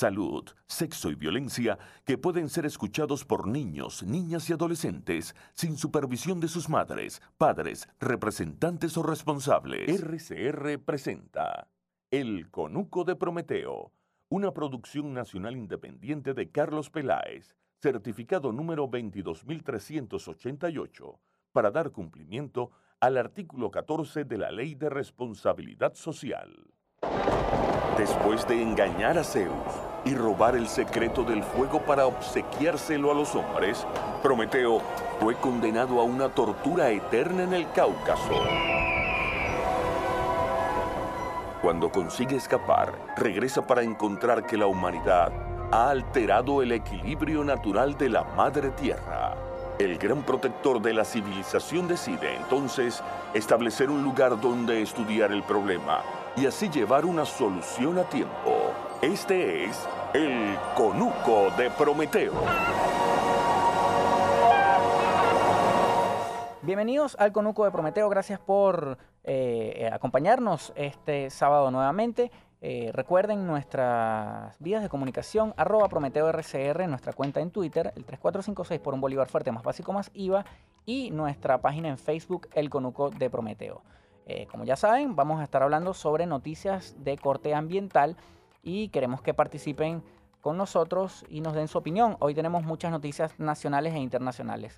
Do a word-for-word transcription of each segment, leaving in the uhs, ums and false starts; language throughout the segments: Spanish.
salud, sexo y violencia que pueden ser escuchados por niños, niñas y adolescentes sin supervisión de sus madres, padres, representantes o responsables. R C R presenta El Conuco de Prometeo, una producción nacional independiente de Carlos Peláez, certificado número veintidós mil trescientos ochenta y ocho, para dar cumplimiento al artículo catorce de la Ley de Responsabilidad Social. Después de engañar a Zeus y robar el secreto del fuego para obsequiárselo a los hombres, Prometeo fue condenado a una tortura eterna en el Cáucaso. Cuando consigue escapar, regresa para encontrar que la humanidad ha alterado el equilibrio natural de la Madre Tierra. El gran protector de la civilización decide entonces establecer un lugar donde estudiar el problema y así llevar una solución a tiempo. Este es El Conuco de Prometeo. Bienvenidos al Conuco de Prometeo, gracias por eh, acompañarnos este sábado nuevamente. Eh, recuerden nuestras vías de comunicación, arroba Prometeo R C R, nuestra cuenta en Twitter, el tres cuatro cinco seis por un bolívar fuerte más básico más I V A, y nuestra página en Facebook, El Conuco de Prometeo. Eh, como ya saben, vamos a estar hablando sobre noticias de corte ambiental y queremos que participen con nosotros y nos den su opinión. Hoy tenemos muchas noticias nacionales e internacionales.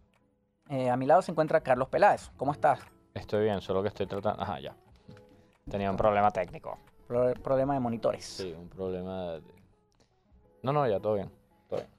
Eh, a mi lado se encuentra Carlos Peláez. ¿Cómo estás? Estoy bien, solo que estoy tratando... Ajá, ya. Tenía un problema técnico. Pro problema de monitores. Sí, un problema de... No, no, ya, todo bien. Todo bien.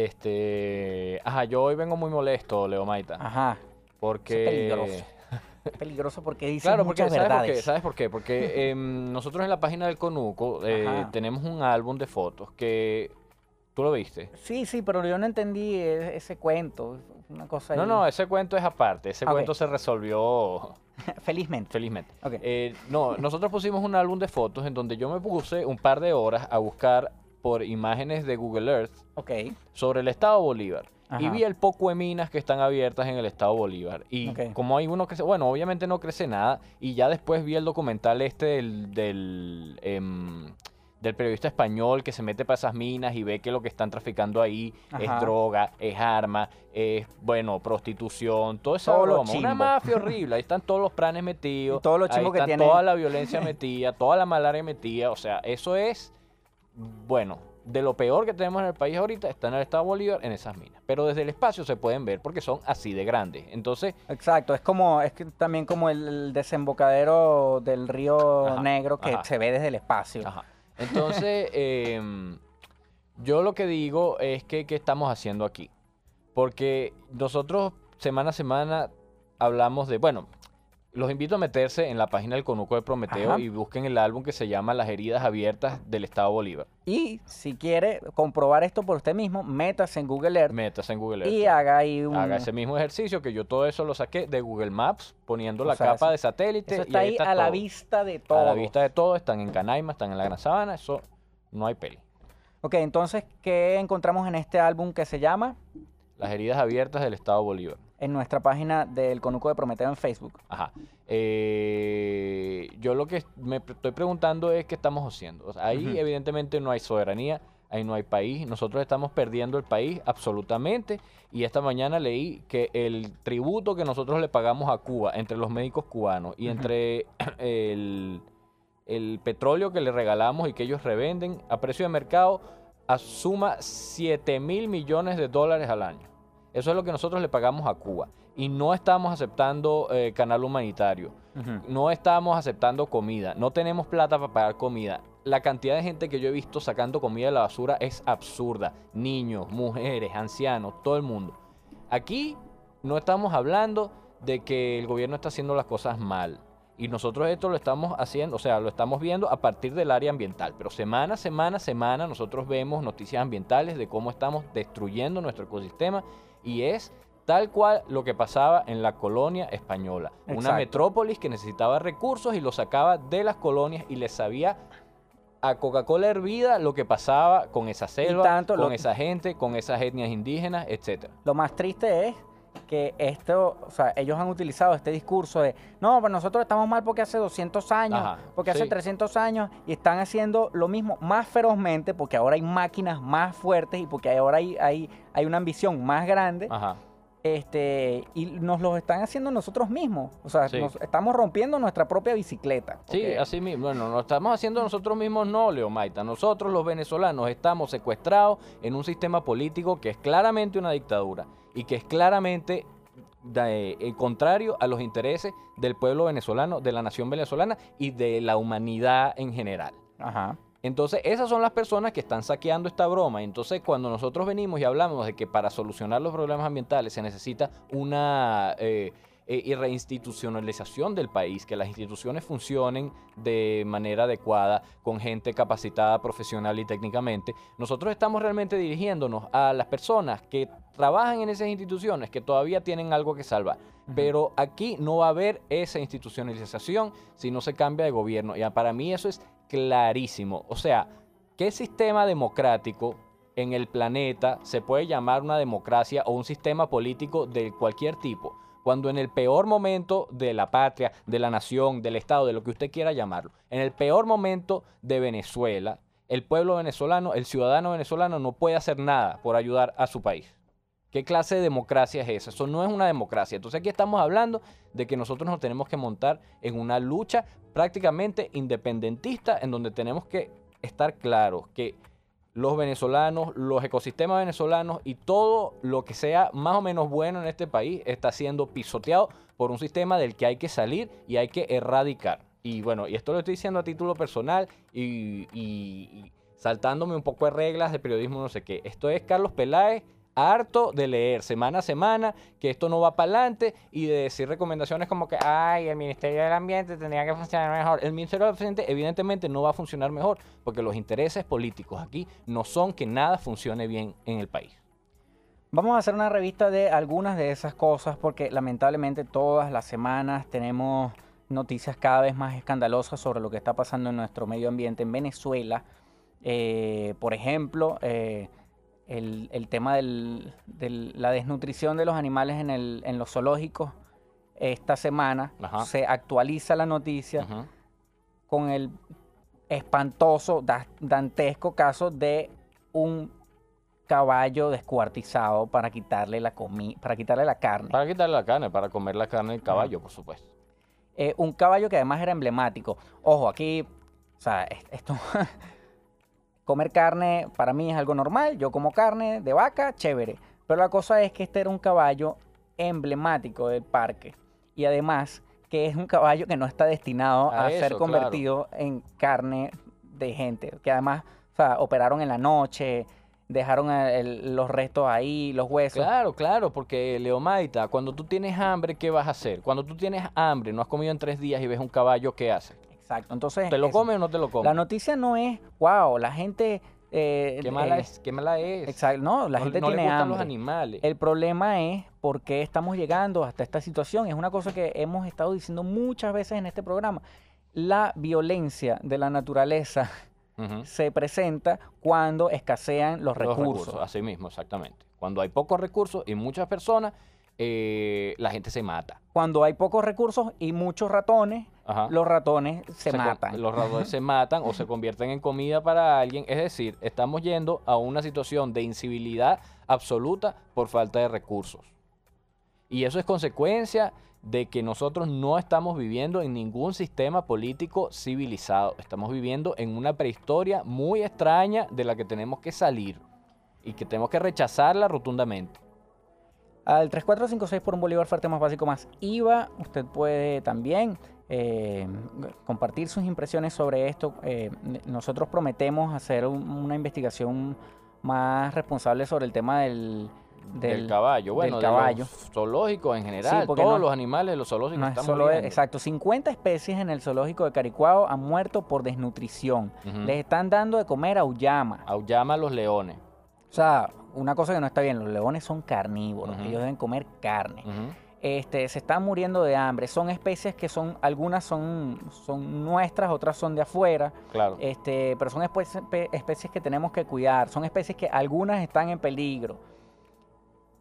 Este... Ajá, yo hoy vengo muy molesto, Leo Maita. Ajá. Porque... Es peligroso. Es peligroso porque dice claro, muchas porque, ¿sabes verdades. por qué? ¿Sabes por qué? Porque eh, nosotros en la página del Conuco eh, tenemos un álbum de fotos que... ¿Tú lo viste? Sí, sí, pero yo no entendí ese cuento. Una cosa no, ahí. no, ese cuento es aparte. Ese okay. cuento se resolvió... Felizmente. Felizmente. Okay. Eh, no, nosotros pusimos un álbum de fotos en donde yo me puse un par de horas a buscar por imágenes de Google Earth okay. sobre el estado Bolívar. Ajá. Y vi el poco de minas que están abiertas en el estado Bolívar. Y okay. como hay uno que se... Bueno, obviamente no crece nada. Y ya después vi el documental este del... del eh, del periodista español que se mete para esas minas y ve que lo que están traficando ahí Ajá. es droga, es arma, es, bueno, prostitución, todo eso todo broma, una mafia horrible. Ahí están todos los planes metidos, y todo lo ahí chimbo está que tiene... toda la violencia metida, toda la malaria metida. O sea, eso es, bueno, de lo peor que tenemos en el país ahorita, está en el estado Bolívar, en esas minas. Pero desde el espacio se pueden ver porque son así de grandes. Entonces... Exacto, es como, es que también como el desembocadero del río Ajá. Negro que Ajá. se ve desde el espacio. Ajá. Entonces, eh, yo lo que digo es que ¿qué estamos haciendo aquí? Porque nosotros semana a semana hablamos de, bueno, los invito a meterse en la página del Conuco de Prometeo Ajá. y busquen el álbum que se llama Las heridas abiertas del estado Bolívar. Y si quiere comprobar esto por usted mismo, métase en Google Earth. Métase en Google Earth. Y haga ahí un... Haga ese mismo ejercicio que yo todo eso lo saqué de Google Maps, poniendo o la sea, capa eso, de satélite. Eso está y ahí ahí está a todo. la vista de todo. A la vista de todo, están en Canaima, están en la Gran Sabana, eso no hay peli. Ok, entonces, ¿qué encontramos en este álbum que se llama? Las heridas abiertas del estado Bolívar. En nuestra página del Conuco de Prometeo en Facebook. Ajá. Eh, yo lo que me estoy preguntando es qué estamos haciendo. O sea, ahí uh-huh. evidentemente no hay soberanía, ahí no hay país. Nosotros estamos perdiendo el país absolutamente. Y esta mañana leí que el tributo que nosotros le pagamos a Cuba, entre los médicos cubanos y uh-huh. entre el, el petróleo que le regalamos y que ellos revenden a precio de mercado, asuma siete mil millones de dólares al año. Eso es lo que nosotros le pagamos a Cuba. Y no estamos aceptando eh, canal humanitario. Uh-huh. No estamos aceptando comida. No tenemos plata para pagar comida. La cantidad de gente que yo he visto sacando comida de la basura es absurda. Niños, mujeres, ancianos, todo el mundo. Aquí no estamos hablando de que el gobierno está haciendo las cosas mal. Y nosotros esto lo estamos haciendo, o sea, lo estamos viendo a partir del área ambiental. Pero semana, semana, semana nosotros vemos noticias ambientales de cómo estamos destruyendo nuestro ecosistema. Y es tal cual lo que pasaba en la colonia española. Exacto. Una metrópolis que necesitaba recursos y los sacaba de las colonias y les sabía a Coca-Cola hervida lo que pasaba con esa selva, con lo... esa gente, con esas etnias indígenas, etcétera. Lo más triste es que esto, o sea, ellos han utilizado este discurso de, no, pues nosotros estamos mal porque hace doscientos años, Ajá, porque hace sí. trescientos años, y están haciendo lo mismo más ferozmente porque ahora hay máquinas más fuertes y porque ahora hay, hay, hay una ambición más grande. Ajá. Este, y nos lo están haciendo nosotros mismos. O sea, Sí. nos estamos rompiendo nuestra propia bicicleta. Sí, porque- así mismo. Bueno, lo estamos haciendo nosotros mismos, no, Leomaita. Nosotros, los venezolanos, estamos secuestrados en un sistema político que es claramente una dictadura y que es claramente de- eh, contrario a los intereses del pueblo venezolano, de la nación venezolana y de la humanidad en general. Ajá. Entonces, esas son las personas que están saqueando esta broma. Entonces, cuando nosotros venimos y hablamos de que para solucionar los problemas ambientales se necesita una eh, eh, reinstitucionalización del país, que las instituciones funcionen de manera adecuada, con gente capacitada profesional y técnicamente, nosotros estamos realmente dirigiéndonos a las personas que trabajan en esas instituciones, que todavía tienen algo que salvar. Ujú. Pero aquí no va a haber esa institucionalización si no se cambia de gobierno. Y para mí eso es clarísimo. O sea, ¿qué sistema democrático en el planeta se puede llamar una democracia o un sistema político de cualquier tipo, cuando en el peor momento de la patria, de la nación, del Estado, de lo que usted quiera llamarlo, en el peor momento de Venezuela, el pueblo venezolano, el ciudadano venezolano no puede hacer nada por ayudar a su país? ¿Qué clase de democracia es esa? Eso no es una democracia. Entonces aquí estamos hablando de que nosotros nos tenemos que montar en una lucha prácticamente independentista, en donde tenemos que estar claros que los venezolanos, los ecosistemas venezolanos y todo lo que sea más o menos bueno en este país está siendo pisoteado por un sistema del que hay que salir y hay que erradicar. Y bueno, y esto lo estoy diciendo a título personal y, y- y saltándome un poco de reglas de periodismo, no sé qué. Esto es Carlos Peláez, harto de leer semana a semana que esto no va para adelante y de decir recomendaciones como que, ay, el Ministerio del Ambiente tendría que funcionar mejor. El Ministerio del Ambiente evidentemente no va a funcionar mejor porque los intereses políticos aquí no son que nada funcione bien en el país. Vamos a hacer una revista de algunas de esas cosas porque lamentablemente todas las semanas tenemos noticias cada vez más escandalosas sobre lo que está pasando en nuestro medio ambiente en Venezuela. Eh, por ejemplo, eh, el, el tema de la desnutrición de los animales en, el, en los zoológicos. Esta semana Ajá. se actualiza la noticia Ujú. con el espantoso, da- dantesco caso de un caballo descuartizado para quitarle la comi para quitarle la carne. Para quitarle la carne, para comer la carne del caballo, por supuesto. Eh, un caballo que además era emblemático. Ojo, aquí, o sea, es- esto comer carne para mí es algo normal. Yo como carne de vaca, chévere. Pero la cosa es que este era un caballo emblemático del parque. Y además que es un caballo que no está destinado A a, ser eso, convertido en carne de gente. Que además, o sea, operaron en la noche, dejaron el- los restos ahí, los huesos. Claro, claro, porque Leomaita, cuando tú tienes hambre, ¿qué vas a hacer? Cuando tú tienes hambre, no has comido en tres días y ves un caballo, ¿qué haces? Exacto. Entonces, ¿Te lo eso. comes o no te lo comes? La noticia no es, wow, la gente... eh, ¿Qué mala eh, es? ¿Qué mala es? Exacto, no, la no, gente no tiene le gustan hambre. los animales. El problema es por qué estamos llegando hasta esta situación. Es una cosa que hemos estado diciendo muchas veces en este programa. La violencia de la naturaleza Ujú. se presenta cuando escasean los Los recursos. así mismo, exactamente. Cuando hay pocos recursos y muchas personas, eh, la gente se mata. Cuando hay pocos recursos y muchos ratones, Ajá. los ratones se, co- matan. Los ratones se matan o se convierten en comida para alguien. Es decir, estamos yendo a una situación de incivilidad absoluta por falta de recursos. Y eso es consecuencia de que nosotros no estamos viviendo en ningún sistema político civilizado. Estamos viviendo en una prehistoria muy extraña de la que tenemos que salir y que tenemos que rechazarla rotundamente. Al tres cuatro cinco seis por un bolívar fuerte más básico más I V A, usted puede también eh, compartir sus impresiones sobre esto. Eh, nosotros prometemos hacer un- una investigación más responsable sobre el tema del, Del, caballo, bueno, del caballo. de los zoológicos en general, porque todos no- los animales de los zoológicos No es están solo, muriendo. exacto, cincuenta especies en el zoológico de Caricuao han muerto por desnutrición. Ujú. Les están dando de comer auyama. Aullama a los leones. O sea, una cosa que no está bien, los leones son carnívoros, Ujú. ellos deben comer carne. Ujú. Este, se están muriendo de hambre. Son especies que son, algunas son, son nuestras, otras son de afuera. Claro. Este, pero son especies, pe- especies que tenemos que cuidar. Son especies que algunas están en peligro.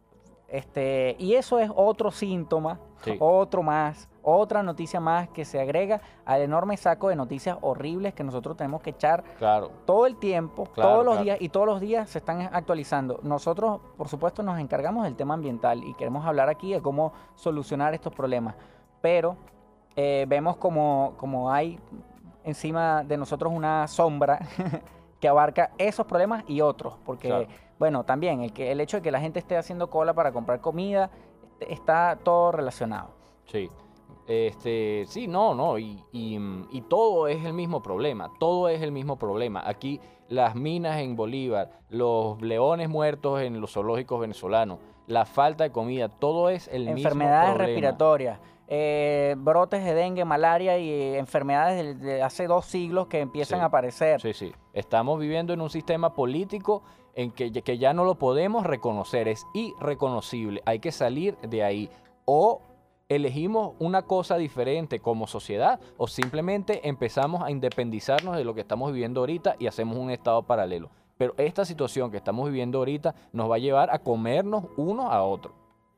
Este, y eso es otro síntoma, Sí. otro más, otra noticia más que se agrega al enorme saco de noticias horribles que nosotros tenemos que echar Claro. todo el tiempo, Claro, todos los claro. días, y todos los días se están actualizando. Nosotros, por supuesto, nos encargamos del tema ambiental y queremos hablar aquí de cómo solucionar estos problemas, pero eh, vemos como, como hay encima de nosotros una sombra que abarca esos problemas y otros, porque, Claro. bueno, también el, que, el hecho de que la gente esté haciendo cola para comprar comida, este, está todo relacionado. Sí. Este, sí, no, no, y, y, mm, y todo es el mismo problema, todo es el mismo problema. Aquí las minas en Bolívar, los leones muertos en los zoológicos venezolanos, la falta de comida, todo es el mismo Enfermedades problema. respiratorias, eh, brotes de dengue, malaria y eh, enfermedades de, de hace dos siglos que empiezan Sí. a aparecer. Sí, sí. Estamos viviendo en un sistema político en que, que ya no lo podemos reconocer, es irreconocible, hay que salir de ahí. O elegimos una cosa diferente como sociedad o simplemente empezamos a independizarnos de lo que estamos viviendo ahorita y hacemos un estado paralelo. Pero esta situación que estamos viviendo ahorita nos va a llevar a comernos uno a otro.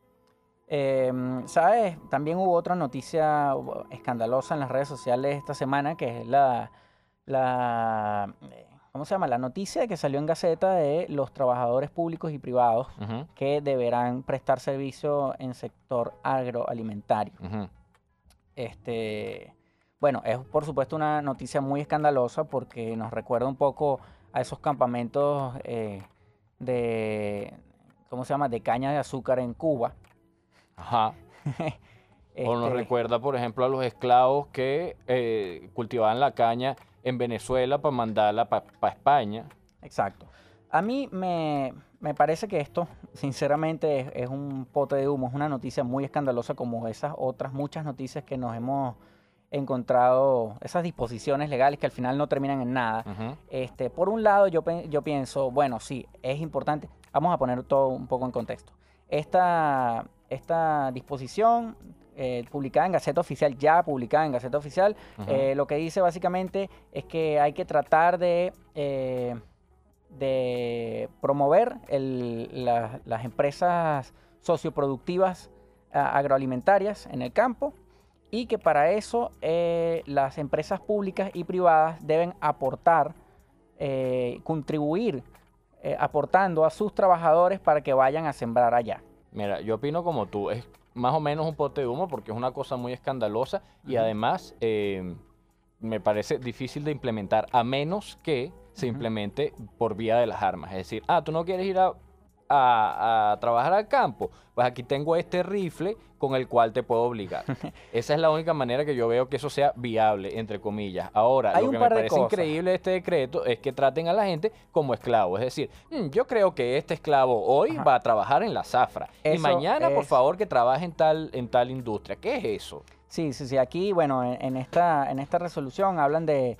Eh, ¿Sabes? También hubo otra noticia uh, escandalosa en las redes sociales esta semana, que es la, la eh, ¿cómo se llama? La noticia que salió en Gaceta de los trabajadores públicos y privados Ujú, que deberán prestar servicio en sector agroalimentario. ujú. Este, bueno, es por supuesto una noticia muy escandalosa porque nos recuerda un poco a esos campamentos eh, de, ¿cómo se llama? De caña de azúcar en Cuba. Ajá. O nos Este, recuerda, por ejemplo, a los esclavos que eh, cultivaban la caña en Venezuela para mandarla para España. Exacto. A mí me, me parece que esto, sinceramente, es, es un pote de humo, es una noticia muy escandalosa como esas otras muchas noticias que nos hemos encontrado, esas disposiciones legales que al final no terminan en nada. Ujú. Este, por un lado, yo, pe- yo pienso, bueno, sí, es importante. Vamos a poner todo un poco en contexto. Esta, esta disposición eh, publicada en Gaceta Oficial, ya publicada en Gaceta Oficial, Ujú. eh, lo que dice básicamente es que hay que tratar de, eh, de promover el- la- las empresas socioproductivas a- agroalimentarias en el campo, y que para eso eh, las empresas públicas y privadas deben aportar, eh, contribuir eh, aportando a sus trabajadores para que vayan a sembrar allá. Mira, yo opino como tú, es más o menos un pote de humo porque es una cosa muy escandalosa y Ujú. además eh, me parece difícil de implementar a menos que se Ujú. implemente por vía de las armas. Es decir, ah, tú no quieres ir a, a- a trabajar al campo, pues aquí tengo este rifle con el cual te puedo obligar. Esa es la única manera que yo veo que eso sea viable, entre comillas. Ahora, Hay lo un que par me de parece cosas. increíble de este decreto es que traten a la gente como esclavos. Es decir, "Mm, yo creo que este esclavo hoy Ajá. va a trabajar en la zafra y Eso mañana, por es- favor, que trabaje en tal, en tal industria". ¿Qué es eso? Sí, sí, sí. Aquí, bueno, en, en esta, en esta resolución hablan de,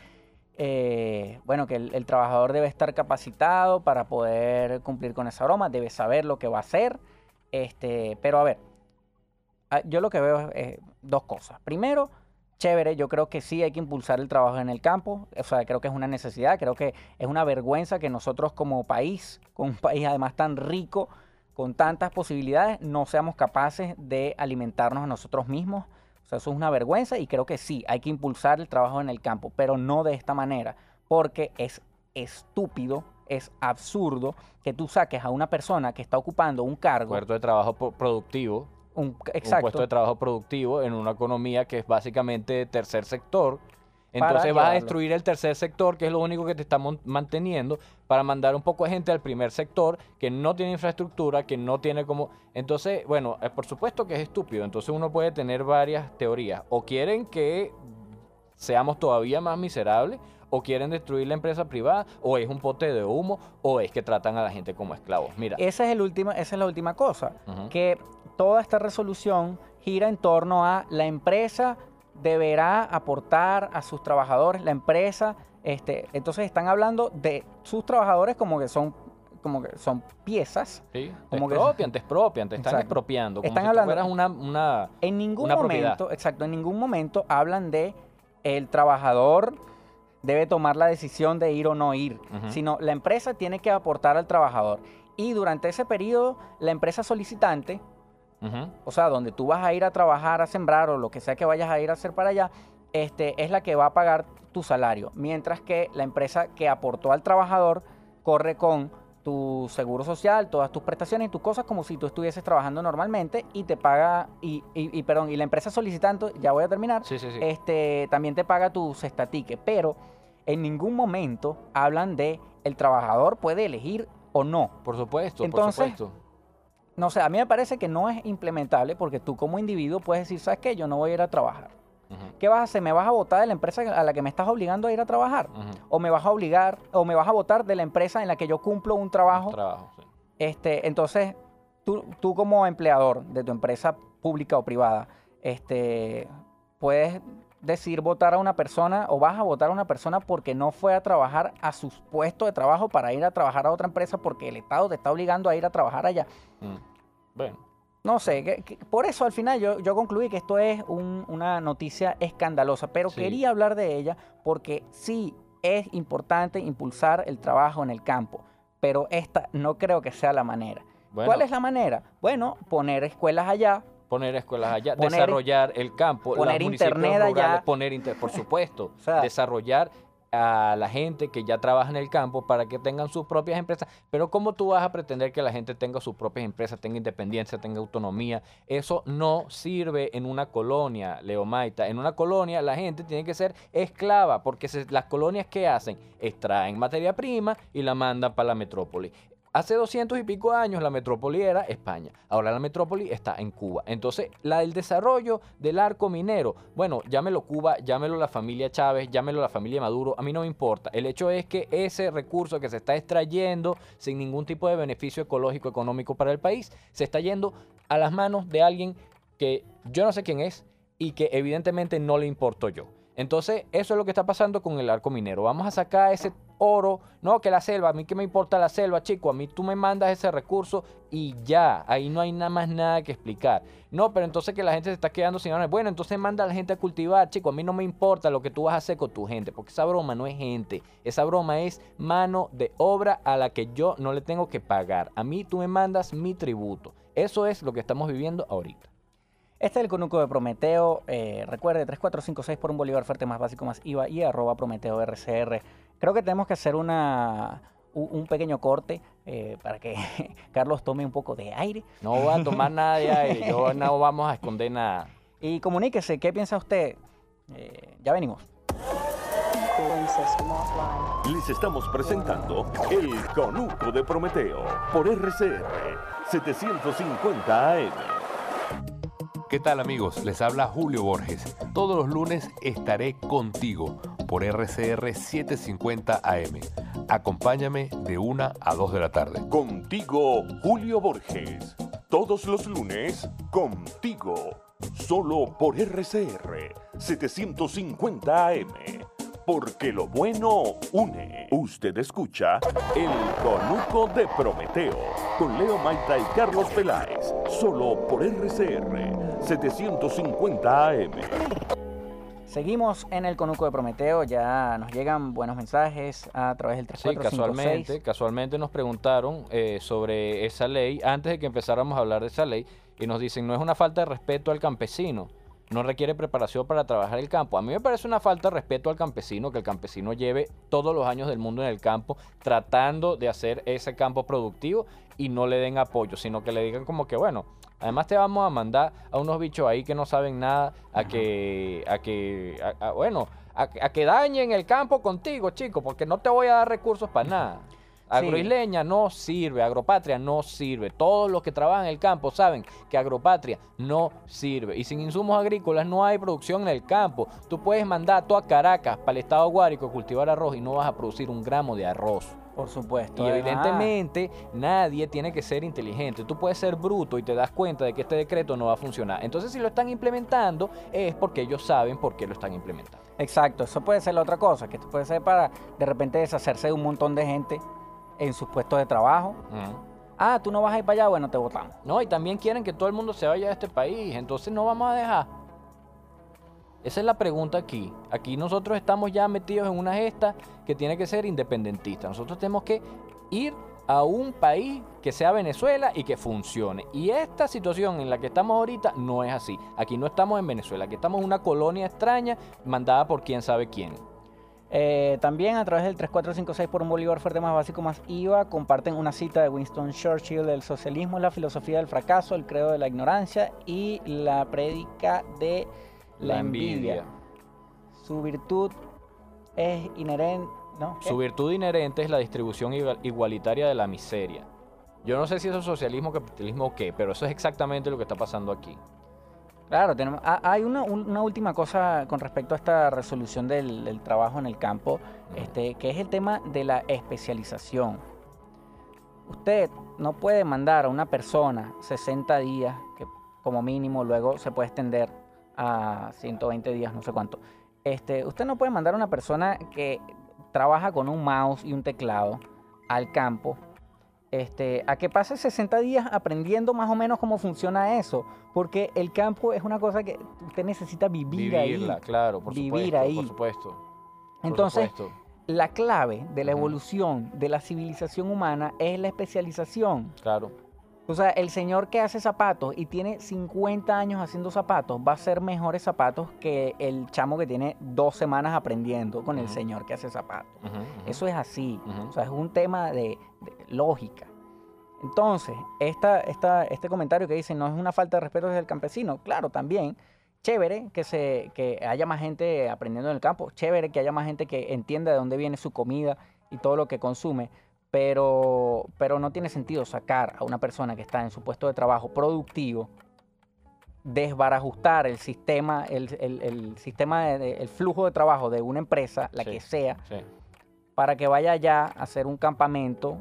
eh, bueno, que el, el trabajador debe estar capacitado para poder cumplir con esa broma, debe saber lo que va a hacer. Este, pero a ver, ah, yo lo que veo es eh, dos cosas. Primero, chévere, yo creo que sí hay que impulsar el trabajo en el campo. O sea, creo que es una necesidad, creo que es una vergüenza que nosotros como país, con un país además tan rico, con tantas posibilidades, no seamos capaces de alimentarnos a nosotros mismos. O sea, eso es una vergüenza y creo que sí, hay que impulsar el trabajo en el campo, pero no de esta manera, porque es estúpido, es absurdo que tú saques a una persona que está ocupando un cargo, Puerto de trabajo po- productivo, un, un exacto, puesto de trabajo productivo en una economía que es básicamente de tercer sector. Para Entonces vas a llevarlo. destruir el tercer sector, que es lo único que te está mon- manteniendo, para mandar un poco de gente al primer sector que no tiene infraestructura, que no tiene como... Entonces, bueno, eh, por supuesto que es estúpido. Entonces uno puede tener varias teorías. O quieren que seamos todavía más miserables, o quieren destruir la empresa privada, o es un pote de humo, o es que tratan a la gente como esclavos. Mira, Esa es, el última, esa es la última cosa, Ujú. que toda esta resolución gira en torno a la empresa deberá aportar a sus trabajadores, la empresa, este, entonces están hablando de sus trabajadores como que son, como que son piezas. ¿sí? Te como que- expropian, te expropian, te están Exacto. expropiando, como Están si tú hablando- fueras una... una En ningún Una propiedad. momento, exacto, en ningún momento hablan de el trabajador debe tomar la decisión de ir o no ir, Ujú. sino la empresa tiene que aportar al trabajador. y durante ese periodo la empresa solicitante, Ujú. o sea, donde tú vas a ir a trabajar, a sembrar o lo que sea que vayas a ir a hacer para allá, este, es la que va a pagar tu salario, mientras que la empresa que aportó al trabajador corre con tu seguro social, todas tus prestaciones y tus cosas como si tú estuvieses trabajando normalmente y te paga, y, y, y, perdón, y la empresa solicitante, ya voy a terminar, Sí, sí, sí. este, también te paga tu cestatique, pero en ningún momento hablan de el trabajador puede elegir o no. Por supuesto, Entonces, por supuesto. No sé, a mí me parece que no es implementable porque tú como individuo puedes decir, ¿sabes qué? Yo no voy a ir a trabajar. Ujú, ¿Qué vas a hacer? ¿Me vas a votar de la empresa a la que me estás obligando a ir a trabajar? ujú. ¿O me vas a obligar, o me vas a votar de la empresa en la que yo cumplo un trabajo? Trabajo, sí. Este, entonces, tú, tú como empleador de tu empresa pública o privada, este, puedes decir votar a una persona o vas a votar a una persona porque no fue a trabajar a su puesto de trabajo para ir a trabajar a otra empresa porque el Estado te está obligando a ir a trabajar allá. Mm. Bueno, No sé, que- que- por eso al final yo, yo concluí que esto es un- una noticia escandalosa, pero Sí. quería hablar de ella porque sí es importante impulsar el trabajo en el campo, pero esta no creo que sea la manera. bueno, ¿Cuál es la manera? Bueno, poner escuelas allá, poner escuelas allá, Poner- desarrollar el campo, poner los municipios internet allá. rurales, poner inter- por supuesto, O sea, desarrollar a la gente que ya trabaja en el campo para que tengan sus propias empresas. Pero ¿cómo tú vas a pretender que la gente tenga sus propias empresas, tenga independencia, tenga autonomía? Eso no sirve en una colonia, Leo Maita. En una colonia la gente tiene que ser esclava, porque se- las colonias, ¿qué hacen? Extraen materia prima y la mandan para la metrópoli. Hace doscientos y pico años la metrópoli era España, ahora la metrópoli está en Cuba. Entonces, la, el desarrollo del arco minero, bueno, llámelo Cuba, llámelo la familia Chávez, llámelo la familia Maduro, a mí no me importa. El hecho es que ese recurso que se está extrayendo sin ningún tipo de beneficio ecológico, económico para el país, se está yendo a las manos de alguien que yo no sé quién es y que evidentemente no le importo yo. Entonces, eso es lo que está pasando con el arco minero. Vamos a sacar ese oro, no, que la selva, a mí qué me importa la selva, chico, a mí tú me mandas ese recurso y ya, ahí no hay nada más nada que explicar. No, pero entonces que la gente se está quedando sin ganas. Bueno, entonces manda a la gente a cultivar, chico, a mí no me importa lo que tú vas a hacer con tu gente, porque esa broma no es gente, esa broma es mano de obra a la que yo no le tengo que pagar. A mí tú me mandas mi tributo. Eso es lo que estamos viviendo ahorita. este es el conuco de Prometeo. Eh, recuerde, tres cuatro cinco seis por un bolívar fuerte más básico más I V A y arroba Prometeo R C R. Creo que tenemos que hacer una, un, un pequeño corte eh, para que Carlos tome un poco de aire. No voy a tomar nada de aire, yo no vamos a esconder nada. Y comuníquese, ¿qué piensa usted? Eh, ya venimos. Cooling system offline. Les estamos presentando el Conuco de Prometeo por R C R setecientos cincuenta A M. ¿Qué tal amigos? Les habla Julio Borges. Todos los lunes estaré contigo por R C R setecientos cincuenta A M. Acompáñame de una a dos de la tarde. Contigo, Julio Borges. Todos los lunes, contigo. Solo por R C R setecientos cincuenta A M. Porque lo bueno une. Usted escucha El Conuco de Prometeo con Leo Maita y Carlos Peláez. Solo por R C R setecientos cincuenta A M. Seguimos en el Conuco de Prometeo, ya nos llegan buenos mensajes a través del tres Sí, cuatro cinco casualmente, seis. casualmente nos preguntaron eh, sobre esa ley antes de que empezáramos a hablar de esa ley y nos dicen, no es una falta de respeto al campesino, no requiere preparación para trabajar el campo. A mí me parece una falta de respeto al campesino que el campesino lleve todos los años del mundo en el campo tratando de hacer ese campo productivo y no le den apoyo, sino que le digan como que, bueno, además te vamos a mandar a unos bichos ahí que no saben nada, a que, a que, a- a- bueno, a, a que dañen el campo contigo, chico, porque no te voy a dar recursos para nada. Agroisleña no sirve, Agropatria no sirve. Todos los que trabajan en el campo saben que Agropatria no sirve. Y sin insumos agrícolas no hay producción en el campo. Tú puedes mandar a toda Caracas para el estado Guárico a cultivar arroz y no vas a producir un gramo de arroz. Por supuesto. Y ah, evidentemente nadie tiene que ser inteligente. Tú puedes ser bruto y te das cuenta de que este decreto no va a funcionar. Entonces si lo están implementando es porque ellos saben por qué lo están implementando. Exacto, eso puede ser la otra cosa, que esto puede ser para de repente deshacerse de un montón de gente en sus puestos de trabajo. Ujú. Ah, tú no vas a ir para allá, bueno, te votamos. No, y también quieren que todo el mundo se vaya de este país, entonces no vamos a dejar. Esa es la pregunta aquí. Aquí nosotros estamos ya metidos en una gesta que tiene que ser independentista. Nosotros tenemos que ir a un país que sea Venezuela y que funcione. Y esta situación en la que estamos ahorita no es así. Aquí no estamos en Venezuela, aquí estamos en una colonia extraña mandada por quién sabe quién. Eh, también a través del tres cuatro cinco seis por un Bolívar fuerte más básico más I V A comparten una cita de Winston Churchill: el socialismo es la filosofía del fracaso, el credo de la ignorancia y la prédica de la, la envidia. envidia. Su virtud es inherente. ¿No? Su virtud inherente es la distribución igualitaria de la miseria. Yo no sé si eso es socialismo, capitalismo o qué, pero eso es exactamente lo que está pasando aquí. Claro, tenemos, hay una, una última cosa con respecto a esta resolución del, del trabajo en el campo, uh-huh. este, que es el tema de la especialización. Usted no puede mandar a una persona sesenta días, que como mínimo luego se puede extender a ciento veinte días, no sé cuánto. Este, usted no puede mandar a una persona que trabaja con un mouse y un teclado al campo, este, a que pase sesenta días aprendiendo más o menos cómo funciona eso, porque el campo es una cosa que usted necesita vivir Vivirla, ahí. claro, por vivir supuesto, ahí. por supuesto. Por Entonces, supuesto. La clave de la Uh-huh. evolución de la civilización humana es la especialización. Claro. O sea, el señor que hace zapatos y tiene cincuenta años haciendo zapatos va a hacer mejores zapatos que el chamo que tiene dos semanas aprendiendo con uh-huh. el señor que hace zapatos. Uh-huh, uh-huh. Eso es así. Uh-huh. O sea, es un tema de, de lógica. Entonces, esta, esta, este comentario que dice no es una falta de respeto desde el campesino, claro, también. Chévere que, se, que haya más gente aprendiendo en el campo. Chévere que haya más gente que entienda de dónde viene su comida y todo lo que consume. Pero, pero no tiene sentido sacar a una persona que está en su puesto de trabajo productivo, desbarajustar el sistema, el, el, el sistema de, de, el flujo de trabajo de una empresa, la sí, que sea, sí. para que vaya allá a hacer un campamento.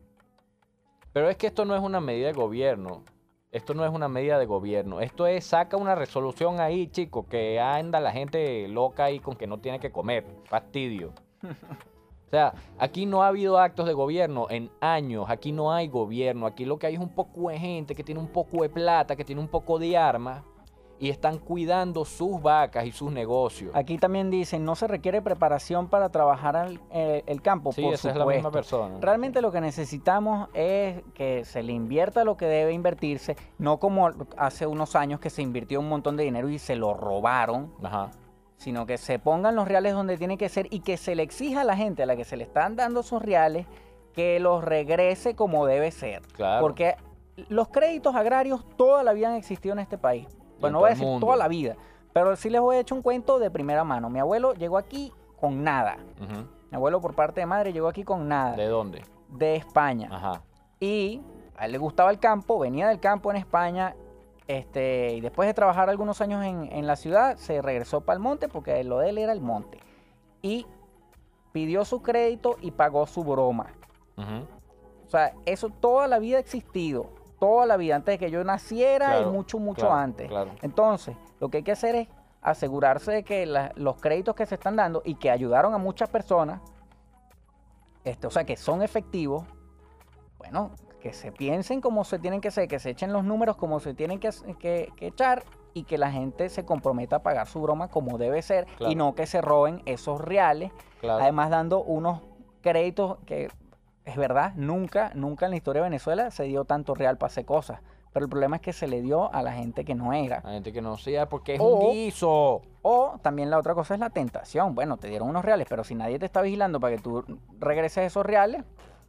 Pero es que esto no es una medida de gobierno. Esto no es una medida de gobierno. Esto es, saca una resolución ahí, chicos, que anda la gente loca ahí con que no tiene que comer. Fastidio. O sea, aquí no ha habido actos de gobierno en años, aquí no hay gobierno, aquí lo que hay es un poco de gente que tiene un poco de plata, que tiene un poco de armas y están cuidando sus vacas y sus negocios. Aquí también dicen, no se requiere preparación para trabajar el, el, el campo, sí, por esa supuesto. es la misma persona. Realmente lo que necesitamos es que se le invierta lo que debe invertirse, no como hace unos años que se invirtió un montón de dinero y se lo robaron. Ajá. Sino que se pongan los reales donde tienen que ser y que se le exija a la gente a la que se le están dando esos reales que los regrese como debe ser. Claro. Porque los créditos agrarios toda la vida han existido en este país. Bueno, no voy a decir toda la vida, pero sí les voy a echar un cuento de primera mano. Mi abuelo llegó aquí con nada. Uh-huh. Mi abuelo por parte de madre llegó aquí con nada. ¿De dónde? De España. Ajá. Y a él le gustaba el campo, venía del campo en España. Este, y después de trabajar algunos años en, en la ciudad, se regresó para el monte porque lo de él era el monte. Y pidió su crédito y pagó su broma. Uh-huh. O sea, eso toda la vida ha existido. Toda la vida, antes de que yo naciera Claro, y mucho, mucho claro, antes. claro. Entonces, lo que hay que hacer es asegurarse de que la, los créditos que se están dando y que ayudaron a muchas personas, este, o sea, que son efectivos, bueno, que se piensen como se tienen que hacer, que se echen los números como se tienen que, que, que echar y que la gente se comprometa a pagar su broma como debe ser, claro. y no que se roben esos reales, Claro. además dando unos créditos que, es verdad, nunca, nunca en la historia de Venezuela se dio tanto real para hacer cosas, pero el problema es que se le dio a la gente que no era. La gente que no sea porque es O- un guiso. O también la otra cosa es la tentación. Bueno, te dieron unos reales, pero si nadie te está vigilando para que tú regreses esos reales,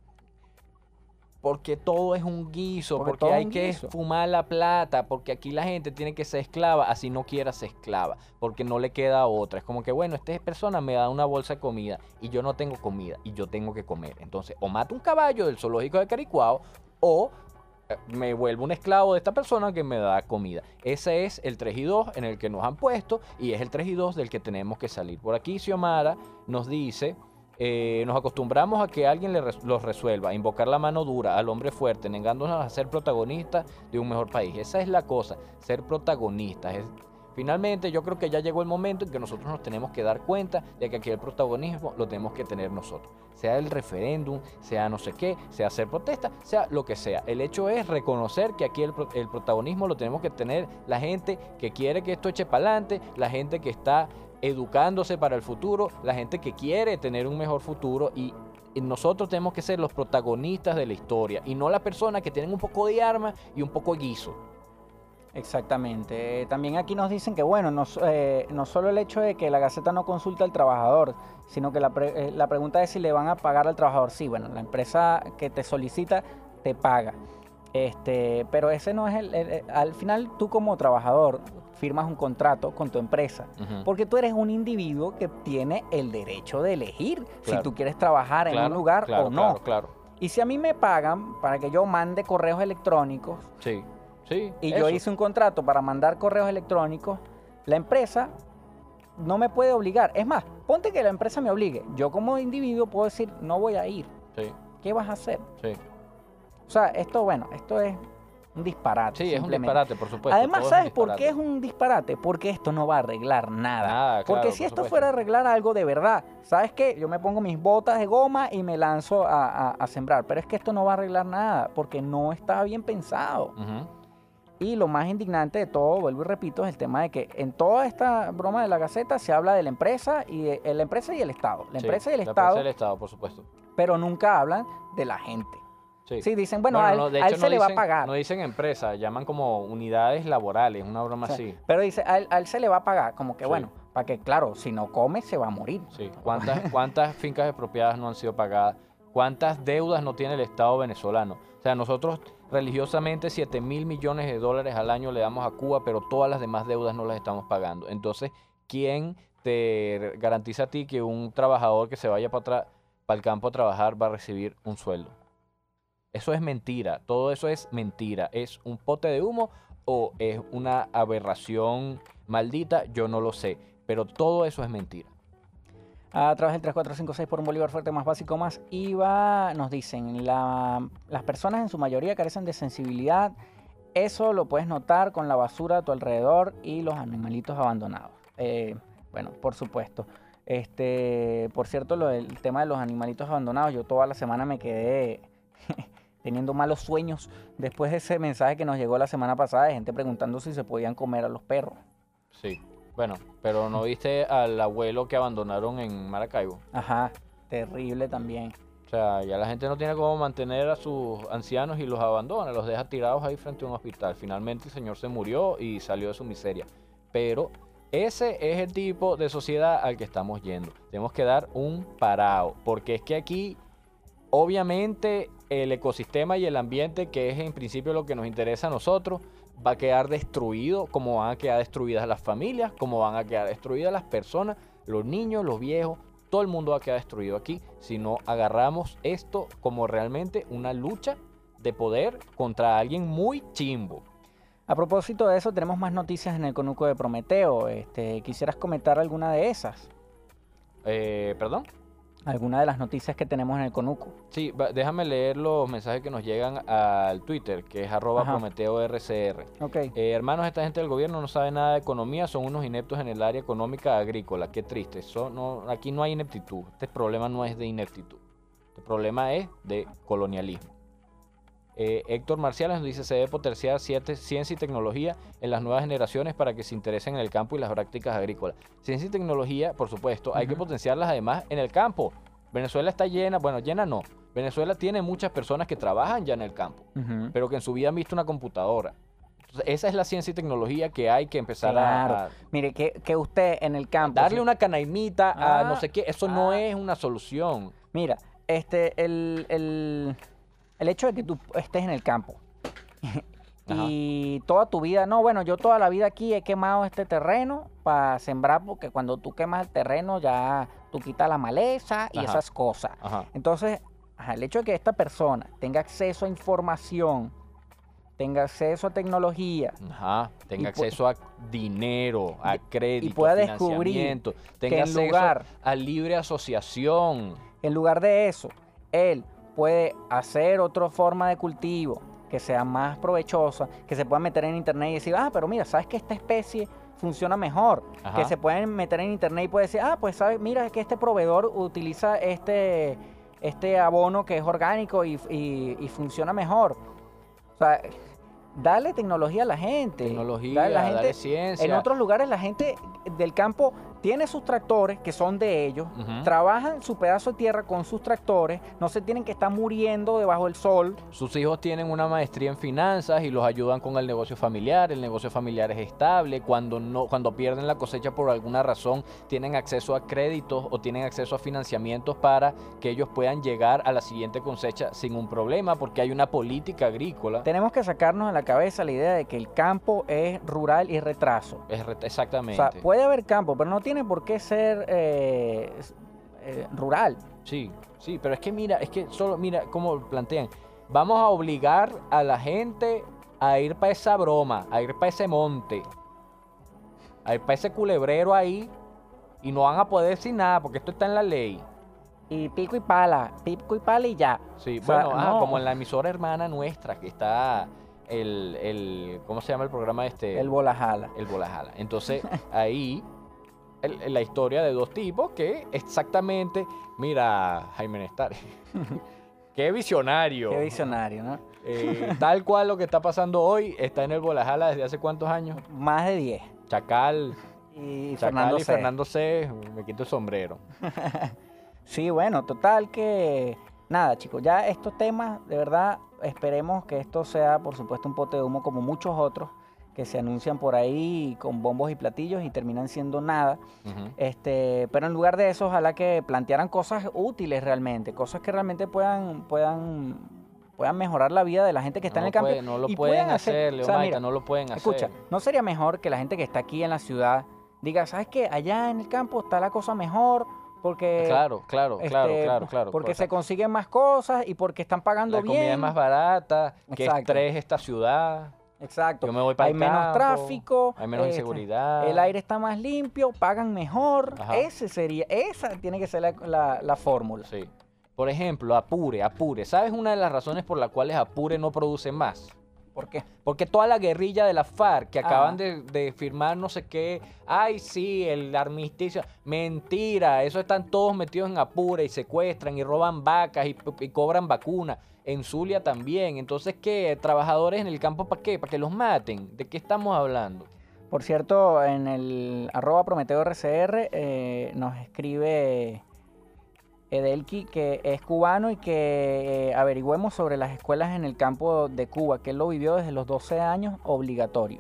Porque todo es un guiso, Porque porque, todo es hay un que guiso. fumar la plata, porque aquí la gente tiene que ser esclava, así no quiera ser esclava, porque no le queda otra. Es como que, bueno, esta persona me da una bolsa de comida y yo no tengo comida y yo tengo que comer. Entonces, o mato un caballo del zoológico de Caricuao o eh, me vuelvo un esclavo de esta persona que me da comida. Ese es el tres y dos en el que nos han puesto y es el tres y dos del que tenemos que salir. Por aquí Xiomara nos dice... Eh, nos acostumbramos a que alguien le res- los resuelva, a invocar la mano dura al hombre fuerte, negándonos a ser protagonistas de un mejor país. Esa es la cosa, ser protagonistas. Es- finalmente yo creo que ya llegó el momento en que nosotros nos tenemos que dar cuenta de que aquí el protagonismo lo tenemos que tener nosotros. Sea el referéndum, sea no sé qué, sea hacer protesta, sea lo que sea. El hecho es reconocer que aquí el, pro- el protagonismo lo tenemos que tener la gente que quiere que esto eche para adelante, la gente que está educándose para el futuro, la gente que quiere tener un mejor futuro y nosotros tenemos que ser los protagonistas de la historia y no la persona que tienen un poco de arma y un poco de guiso. Exactamente. Eh, También aquí nos dicen que, bueno, no, s- eh, no solo el hecho de que la Gaceta no consulta al trabajador, sino que la, pre- eh, la pregunta es si le van a pagar al trabajador. Sí, bueno, la empresa que te solicita te paga. Este, pero ese no es el, el- el- al final tú como trabajador firmas un contrato con tu empresa, Ujú. porque tú eres un individuo que tiene el derecho de elegir si Claro. tú quieres trabajar en Claro, un lugar claro, o no. Claro, claro. Y si a mí me pagan para que yo mande correos electrónicos, Sí, sí. y eso. yo hice un contrato para mandar correos electrónicos, la empresa no me puede obligar. Es más, ponte que la empresa me obligue. Yo como individuo puedo decir, no voy a ir. Sí, ¿Qué vas a hacer? sí. O sea, esto, bueno, esto es un disparate. Sí, es un simplemente. disparate, por supuesto. Además, todo es un ¿sabes por qué es disparate. un disparate? Porque esto no va a arreglar nada. Nada, Porque claro, si por esto supuesto. fuera a arreglar algo de verdad, ¿sabes qué? Yo me pongo mis botas de goma y me lanzo a, a- a sembrar. Pero es que esto no va a arreglar nada porque no está bien pensado. Ujú. Y lo más indignante de todo, vuelvo y repito, es el tema de que en toda esta broma de la Gaceta se habla de la empresa y de, eh, la empresa y el Estado. La Sí, empresa y el la Estado, empresa y el Estado, por supuesto. pero nunca hablan de la gente. Sí. Sí, dicen, bueno, a él, no, de a él hecho, se no le va a dicen- pagar. No dicen empresa, llaman como unidades laborales, una broma O sea, así. pero dice, a él, a él se le va a pagar. Como que, Sí. bueno, para que, claro, si no come, se va a morir. Sí. ¿Cuántas, cuántas fincas expropiadas no han sido pagadas? ¿Cuántas deudas no tiene el Estado venezolano? O sea, nosotros religiosamente siete mil millones de dólares al año le damos a Cuba, pero todas las demás deudas no las estamos pagando. Entonces, ¿quién te garantiza a ti que un trabajador que se vaya para el campo a trabajar va a recibir un sueldo? Eso es mentira, todo eso es mentira. ¿Es un pote de humo o es una aberración maldita? Yo no lo sé, pero todo eso es mentira. A través del tres cuatro cinco seis por un bolívar fuerte más básico más I V A, nos dicen, la- las personas en su mayoría carecen de sensibilidad. Eso lo puedes notar con la basura a tu alrededor y los animalitos abandonados. Eh, bueno, por supuesto. Este, por cierto, lo del tema de los animalitos abandonados, yo toda la semana me quedé teniendo malos sueños después de ese mensaje que nos llegó la semana pasada de gente preguntando si se podían comer a los perros. Sí, bueno, pero ¿no viste al abuelo que abandonaron en Maracaibo? Ajá, terrible también. O sea, ya la gente no tiene cómo mantener a sus ancianos y los abandona, los deja tirados ahí frente a un hospital. Finalmente el señor se murió y salió de su miseria. Pero ese es el tipo de sociedad al que estamos yendo. Tenemos que dar un parado, porque es que aquí, obviamente, el ecosistema y el ambiente, que es en principio lo que nos interesa a nosotros, va a quedar destruido, como van a quedar destruidas las familias, como van a quedar destruidas las personas, los niños, los viejos, todo el mundo va a quedar destruido aquí si no agarramos esto como realmente una lucha de poder contra alguien muy chimbo. A propósito de eso, tenemos más noticias en el conuco de Prometeo. Este, ¿quisieras comentar alguna de esas? Eh, ¿Perdón? Alguna de las noticias que tenemos en el conuco. Sí, va- déjame leer los mensajes que nos llegan al Twitter, que es arroba Ajá. Prometeo R C R. Ok. Eh, hermanos, esta gente del gobierno no sabe nada de economía, son unos ineptos en el área económica agrícola. Qué triste. Eso no, aquí no hay ineptitud. Este problema no es de ineptitud. Este problema es de colonialismo. Eh, Héctor Marcial nos dice, se debe potenciar siete- ciencia y tecnología en las nuevas generaciones para que se interesen en el campo y las prácticas agrícolas. Ciencia y tecnología, por supuesto, hay que Ujú. potenciarlas además en el campo. Venezuela está llena, bueno, llena no. Venezuela tiene muchas personas que trabajan ya en el campo, Ujú. pero que en su vida han visto una computadora. Entonces, esa es la ciencia y tecnología que hay que empezar Claro. a, a Mire, que, que usted en el campo... darle si- una canaimita a Ah, no sé qué. Eso no ah. es una solución. Mira, este, el, el, el hecho de que tú estés en el campo y toda tu vida, no, bueno, yo toda la vida aquí he quemado este terreno para sembrar, porque cuando tú quemas el terreno ya tú quitas la maleza y Ajá. esas cosas. Ajá. Entonces, ajá, el hecho de que esta persona tenga acceso a información, tenga acceso a tecnología, Ajá, tenga Y pu- acceso a dinero, a crédito, pueda a descubrir financiamiento, que tenga en acceso lugar- a libre asociación. en lugar de eso, él puede hacer otra forma de cultivo que sea más provechosa, que se pueda meter en internet y decir, ah, pero mira, ¿sabes que esta especie funciona mejor? Ajá. Que se pueden meter en internet y puede decir, ah, pues sabes, mira que este proveedor utiliza este, este abono que es orgánico y, y- y funciona mejor. O sea, dale tecnología a la gente. Tecnología, Dale a la dale gente- ciencia. En otros lugares la gente del campo tiene sus tractores, que son de ellos, Ujú. trabajan su pedazo de tierra con sus tractores, no se tienen que estar muriendo debajo del sol. Sus hijos tienen una maestría en finanzas y los ayudan con el negocio familiar. El negocio familiar es estable. Cuando no, cuando pierden la cosecha por alguna razón, tienen acceso a créditos o tienen acceso a financiamientos para que ellos puedan llegar a la siguiente cosecha sin un problema, porque hay una política agrícola. Tenemos que sacarnos de la cabeza la idea de que el campo es rural y retraso. Es re- O exactamente. sea, puede haber campo, pero no tiene por qué ser eh, s- eh, rural. Sí, sí, pero es que mira, es que solo mira cómo plantean. Vamos a obligar a la gente a ir para esa broma, a ir para ese monte, a ir para ese culebrero ahí y no van a poder decir nada porque esto está en la ley. Y pico y pala, pico y pala y ya. Sí, O sea, bueno, ajá, no. como en la emisora hermana nuestra que está el, el ¿cómo se llama el programa este? El bolajala. El Bolajala. Entonces, ahí el- el- la historia de dos tipos que exactamente, mira, Jaime Nestari, qué visionario. Qué visionario, ¿no? Eh, tal cual lo que está pasando hoy está en el Bolajala desde hace cuántos años. Más de diez. Chacal, Y Chacal Fernando y C. Fernando C. Me quito el sombrero. Sí, bueno, total que... Nada, chicos, ya estos temas, de verdad, esperemos que esto sea, por supuesto, un pote de humo como muchos otros que se anuncian por ahí con bombos y platillos y terminan siendo nada. Ujú. Este, pero en lugar de eso, ojalá que plantearan cosas útiles realmente, cosas que realmente puedan, puedan, puedan mejorar la vida de la gente que está No en el lo campo. puede- no lo y pueden puedan hacer, o sea, Leomaita, mira, no lo pueden hacer. escucha, ¿no sería mejor que la gente que está aquí en la ciudad diga, ¿sabes qué? Allá en el campo está la cosa mejor porque... Claro, claro, claro, este, claro, claro. Porque Cosa- se consiguen más cosas y porque están pagando la bien. comida es más barata, que Exacto. estrés esta ciudad. Exacto. Yo me voy para Hay el menos campo, tráfico. hay menos este, inseguridad. El aire está más limpio, pagan mejor. Ajá. Ese sería, esa tiene que ser la, la- la fórmula. Sí. Por ejemplo, Apure, Apure. ¿Sabes una de las razones por las cuales Apure no produce más? ¿Por qué? Porque toda la guerrilla de la FARC que acaban Ah. de, de firmar no sé qué, ay sí, el armisticio, mentira, eso están todos metidos en Apure y secuestran y roban vacas y, y cobran vacunas. En Zulia también. Entonces, ¿qué? ¿Trabajadores en el campo para qué? ¿Para que los maten? ¿De qué estamos hablando? Por cierto, en el arroba Prometeo R C R eh, nos escribe Edelki, que es cubano y que eh, averigüemos sobre las escuelas en el campo de Cuba, que él lo vivió desde los doce años obligatorio.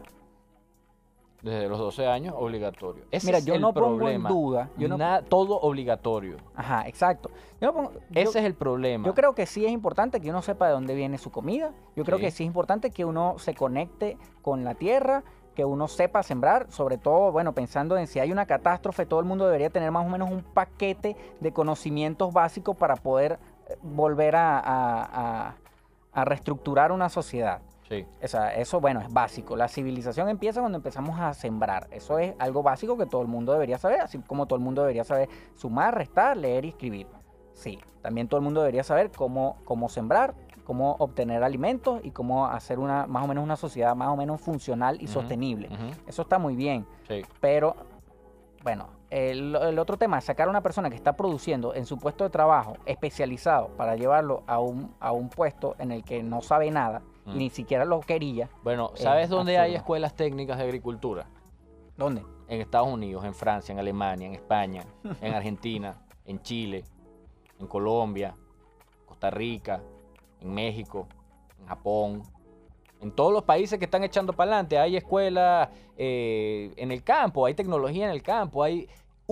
Desde los doce años, obligatorio. Ese Mira, es yo el no pongo en problema. duda, yo no- Na- todo obligatorio. Ajá, exacto. Yo no pongo- yo- Ese es el problema. Yo creo que sí es importante que uno sepa de dónde viene su comida. Yo creo Sí. que sí es importante que uno se conecte con la tierra, que uno sepa sembrar, sobre todo, bueno, pensando en si hay una catástrofe, todo el mundo debería tener más o menos un paquete de conocimientos básicos para poder eh, volver a, a- a- a reestructurar una sociedad. Sí. O sea, eso, bueno, es básico. La civilización empieza cuando empezamos a sembrar. Eso es algo básico que todo el mundo debería saber, así como todo el mundo debería saber sumar, restar, leer y escribir. Sí, también todo el mundo debería saber cómo, cómo sembrar, cómo obtener alimentos y cómo hacer una, más o menos una sociedad más o menos funcional y Ujú, sostenible. ujú, Eso está muy bien, sí. pero bueno, el, el otro tema es sacar a una persona que está produciendo en su puesto de trabajo especializado para llevarlo a un, a un puesto en el que no sabe nada Mm. y ni siquiera lo quería. Bueno, Es ¿sabes dónde hay absurdo. escuelas técnicas de agricultura? ¿Dónde? En Estados Unidos, en Francia, en Alemania, en España, en Argentina, en Chile, en Colombia, Costa Rica, en México, en Japón. En todos los países que están echando para adelante hay escuelas eh, en el campo, hay tecnología en el campo, hay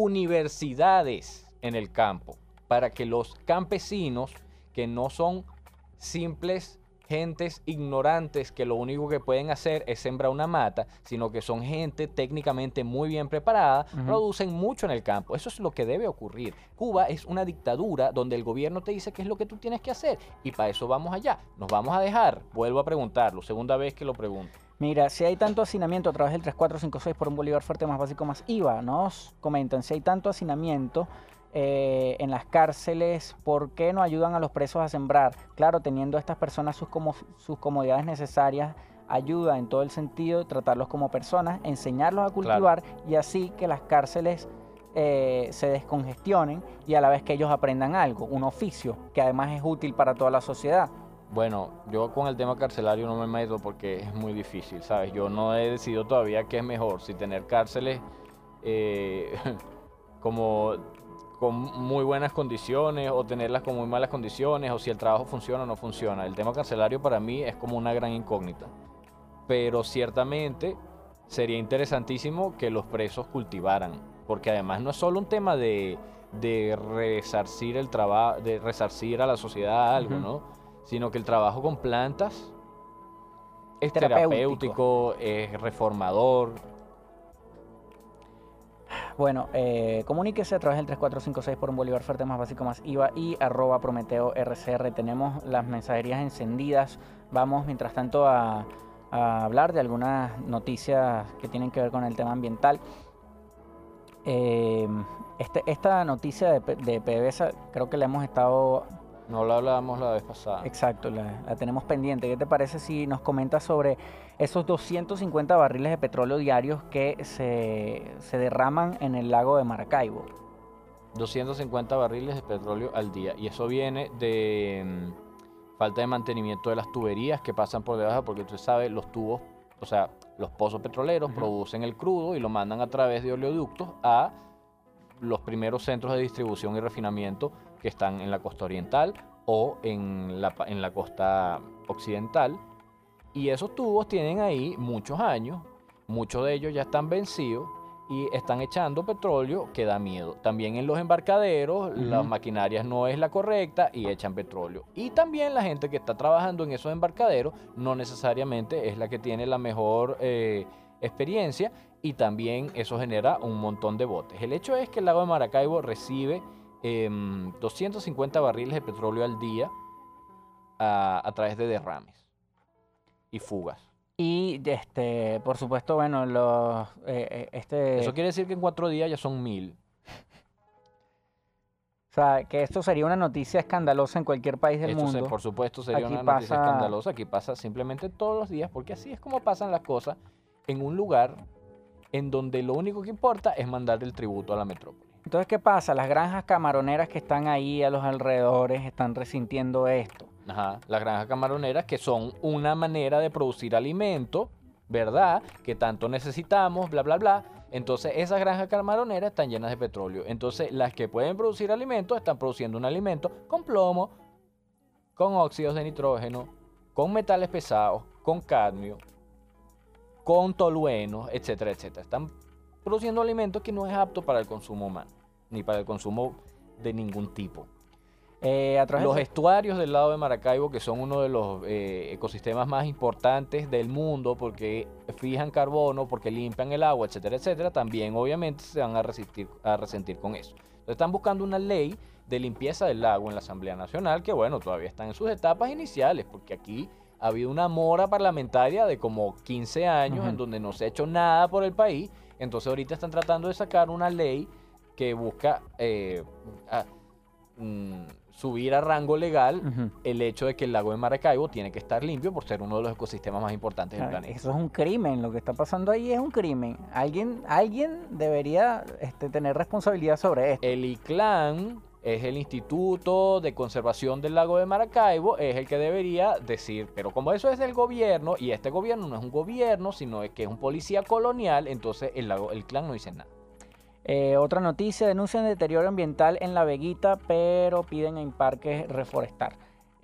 universidades en el campo para que los campesinos, que no son simples gentes ignorantes que lo único que pueden hacer es sembrar una mata, sino que son gente técnicamente muy bien preparada, Ujú. producen mucho en el campo. Eso es lo que debe ocurrir. Cuba es una dictadura donde el gobierno te dice qué es lo que tú tienes que hacer y para eso vamos allá. Nos vamos a dejar, vuelvo a preguntarlo, segunda vez que lo pregunto. Mira, si hay tanto hacinamiento a través del tres cuatro cinco seis por un bolívar fuerte más básico más I V A, nos comentan, si hay tanto hacinamiento eh, en las cárceles, ¿por qué no ayudan a los presos a sembrar? Claro, teniendo a estas personas sus, como, sus comodidades necesarias, ayuda en todo el sentido de tratarlos como personas, enseñarlos a cultivar y así que las cárceles eh, se descongestionen y a la vez que ellos aprendan algo, un oficio que además es útil para toda la sociedad. Bueno, yo con el tema carcelario no me meto porque es muy difícil, ¿sabes? Yo no he decidido todavía qué es mejor, si tener cárceles eh, como con muy buenas condiciones o tenerlas con muy malas condiciones, o si el trabajo funciona o no funciona. El tema carcelario para mí es como una gran incógnita. Pero ciertamente sería interesantísimo que los presos cultivaran, porque además no es solo un tema de, de resarcir el trabajo, de resarcir a la sociedad algo, uh-huh. ¿no? Sino que el trabajo con plantas es terapéutico, terapéutico es reformador. Bueno, eh, comuníquese a través del tres cuatro cinco seis por un bolívar fuerte más básico más I V A y arroba Prometeo R C R. Tenemos las mensajerías encendidas. Vamos, mientras tanto, a, a hablar de algunas noticias que tienen que ver con el tema ambiental. Eh, este, esta noticia de, de PDVSA creo que la hemos estado... No la hablábamos la vez pasada. Exacto, la, la tenemos pendiente. ¿Qué te parece si nos comentas sobre esos doscientos cincuenta barriles de petróleo diarios que se, se derraman en el lago de Maracaibo? doscientos cincuenta barriles de petróleo al día. Y eso viene de mm, falta de mantenimiento de las tuberías que pasan por debajo, porque usted sabe, los tubos, o sea, los pozos petroleros uh-huh. producen el crudo y lo mandan a través de oleoductos a los primeros centros de distribución y refinamiento que están en la costa oriental o en la, en la costa occidental. Y esos tubos tienen ahí muchos años, muchos de ellos ya están vencidos y están echando petróleo que da miedo. También en los embarcaderos, uh-huh. las maquinarias no es la correcta y echan petróleo. Y también la gente que está trabajando en esos embarcaderos no necesariamente es la que tiene la mejor eh, experiencia, y también eso genera un montón de botes. El hecho es que el lago de Maracaibo recibe eh, doscientos cincuenta barriles de petróleo al día a, a través de derrames y fugas. Y este, por supuesto, bueno, los eh, este. Eso quiere decir que en cuatro días ya son mil. O sea, que esto sería una noticia escandalosa en cualquier país del esto mundo. Se, por supuesto, sería Aquí una pasa... noticia escandalosa. Aquí pasa simplemente todos los días, porque así es como pasan las cosas en un lugar en donde lo único que importa es mandar el tributo a la metrópoli. Entonces, ¿qué pasa? Las granjas camaroneras que están ahí a los alrededores están resintiendo esto. Ajá, las granjas camaroneras, que son una manera de producir alimento, ¿verdad? Que tanto necesitamos, bla, bla, bla. Entonces, esas granjas camaroneras están llenas de petróleo. Entonces, las que pueden producir alimentos están produciendo un alimento con plomo, con óxidos de nitrógeno, con metales pesados, con cadmio, con toluenos, etcétera, etcétera. Están produciendo alimentos que no es apto para el consumo humano, ni para el consumo de ningún tipo. Eh, a través los de... estuarios del lago de Maracaibo, que son uno de los eh, ecosistemas más importantes del mundo, porque fijan carbono, porque limpian el agua, etcétera, etcétera, también obviamente se van a, resistir, a resentir con eso. Entonces están buscando una ley de limpieza del lago en la Asamblea Nacional, que bueno, todavía están en sus etapas iniciales, porque aquí ha habido una mora parlamentaria de como quince años, uh-huh. en donde no se ha hecho nada por el país. Entonces ahorita están tratando de sacar una ley que busca eh, a, mm, subir a rango legal uh-huh. el hecho de que el lago de Maracaibo tiene que estar limpio por ser uno de los ecosistemas más importantes del planeta. Eso es un crimen, lo que está pasando ahí es un crimen. Alguien, alguien debería este, tener responsabilidad sobre esto. El ICLAN es el Instituto de Conservación del Lago de Maracaibo, es el que debería decir, pero como eso es del gobierno, y este gobierno no es un gobierno, sino que es un policía colonial, entonces el, lago, el ICLAN no dice nada. Eh, otra noticia, denuncian deterioro ambiental en La Veguita, pero piden en parques reforestar.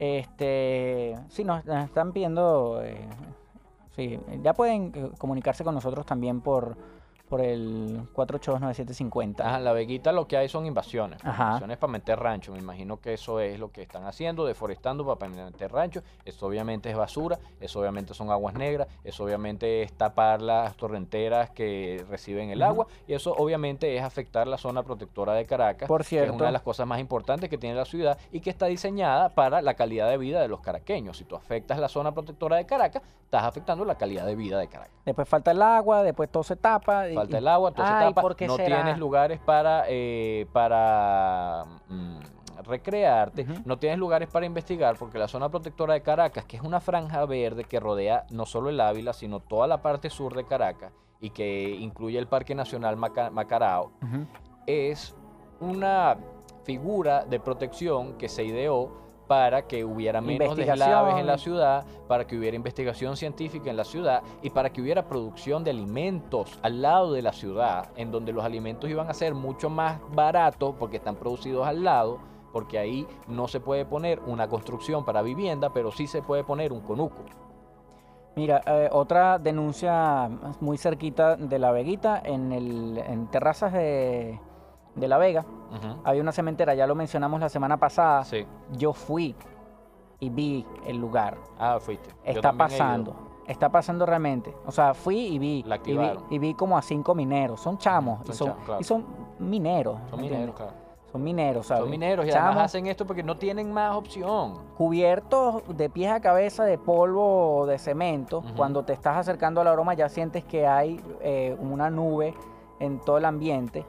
Este, sí, nos, nos están pidiendo, eh, sí, ya pueden eh, comunicarse con nosotros también por, por el cuatro ocho dos nueve siete cinco cero. Ajá, en La Veguita lo que hay son invasiones, Ajá. invasiones para meter rancho, me imagino que eso es lo que están haciendo, deforestando para meter rancho. Eso obviamente es basura, eso obviamente son aguas negras, eso obviamente es tapar las torrenteras que reciben el uh-huh. agua, y eso obviamente es afectar la zona protectora de Caracas, Por cierto, que es una de las cosas más importantes que tiene la ciudad y que está diseñada para la calidad de vida de los caraqueños. Si tú afectas la zona protectora de Caracas, estás afectando la calidad de vida de Caracas. Después falta el agua, después todo se tapa. Falta el agua, todo Ay, se tapa, ¿por qué no será? tienes lugares para, eh, para mm, recrearte, uh-huh. no tienes lugares para investigar, porque la zona protectora de Caracas, que es una franja verde que rodea no solo el Ávila, sino toda la parte sur de Caracas, y que incluye el Parque Nacional Maca- Macarao, uh-huh. es una figura de protección que se ideó para que hubiera menos Investigación. deslaves en la ciudad, para que hubiera investigación científica en la ciudad y para que hubiera producción de alimentos al lado de la ciudad, en donde los alimentos iban a ser mucho más baratos porque están producidos al lado, porque ahí no se puede poner una construcción para vivienda, pero sí se puede poner un conuco. Mira, eh, otra denuncia muy cerquita de La Veguita, en, el, en terrazas de, de La Vega, Uh-huh. había una cementera, ya lo mencionamos la semana pasada. Sí. Yo fui y vi el lugar. Ah, fuiste. Yo Está también he ido. pasando, está pasando realmente. O sea, fui y vi, La y vi, activaron. y vi como a cinco mineros. Son chamos, Son y, son, chamos, claro. y son mineros. Son ¿me mineros, entiendes? claro. Son mineros, ¿sabes? Son mineros y Chamos, además hacen esto porque no tienen más opción. cubiertos de pies a cabeza de polvo o de cemento. Ujú. Cuando te estás acercando al aroma ya sientes que hay eh, una nube en todo el ambiente.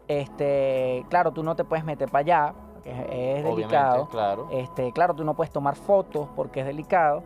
Este, claro, tú no te puedes meter para allá, porque es, es Obviamente, delicado. claro. Este, claro, tú no puedes tomar fotos porque es delicado.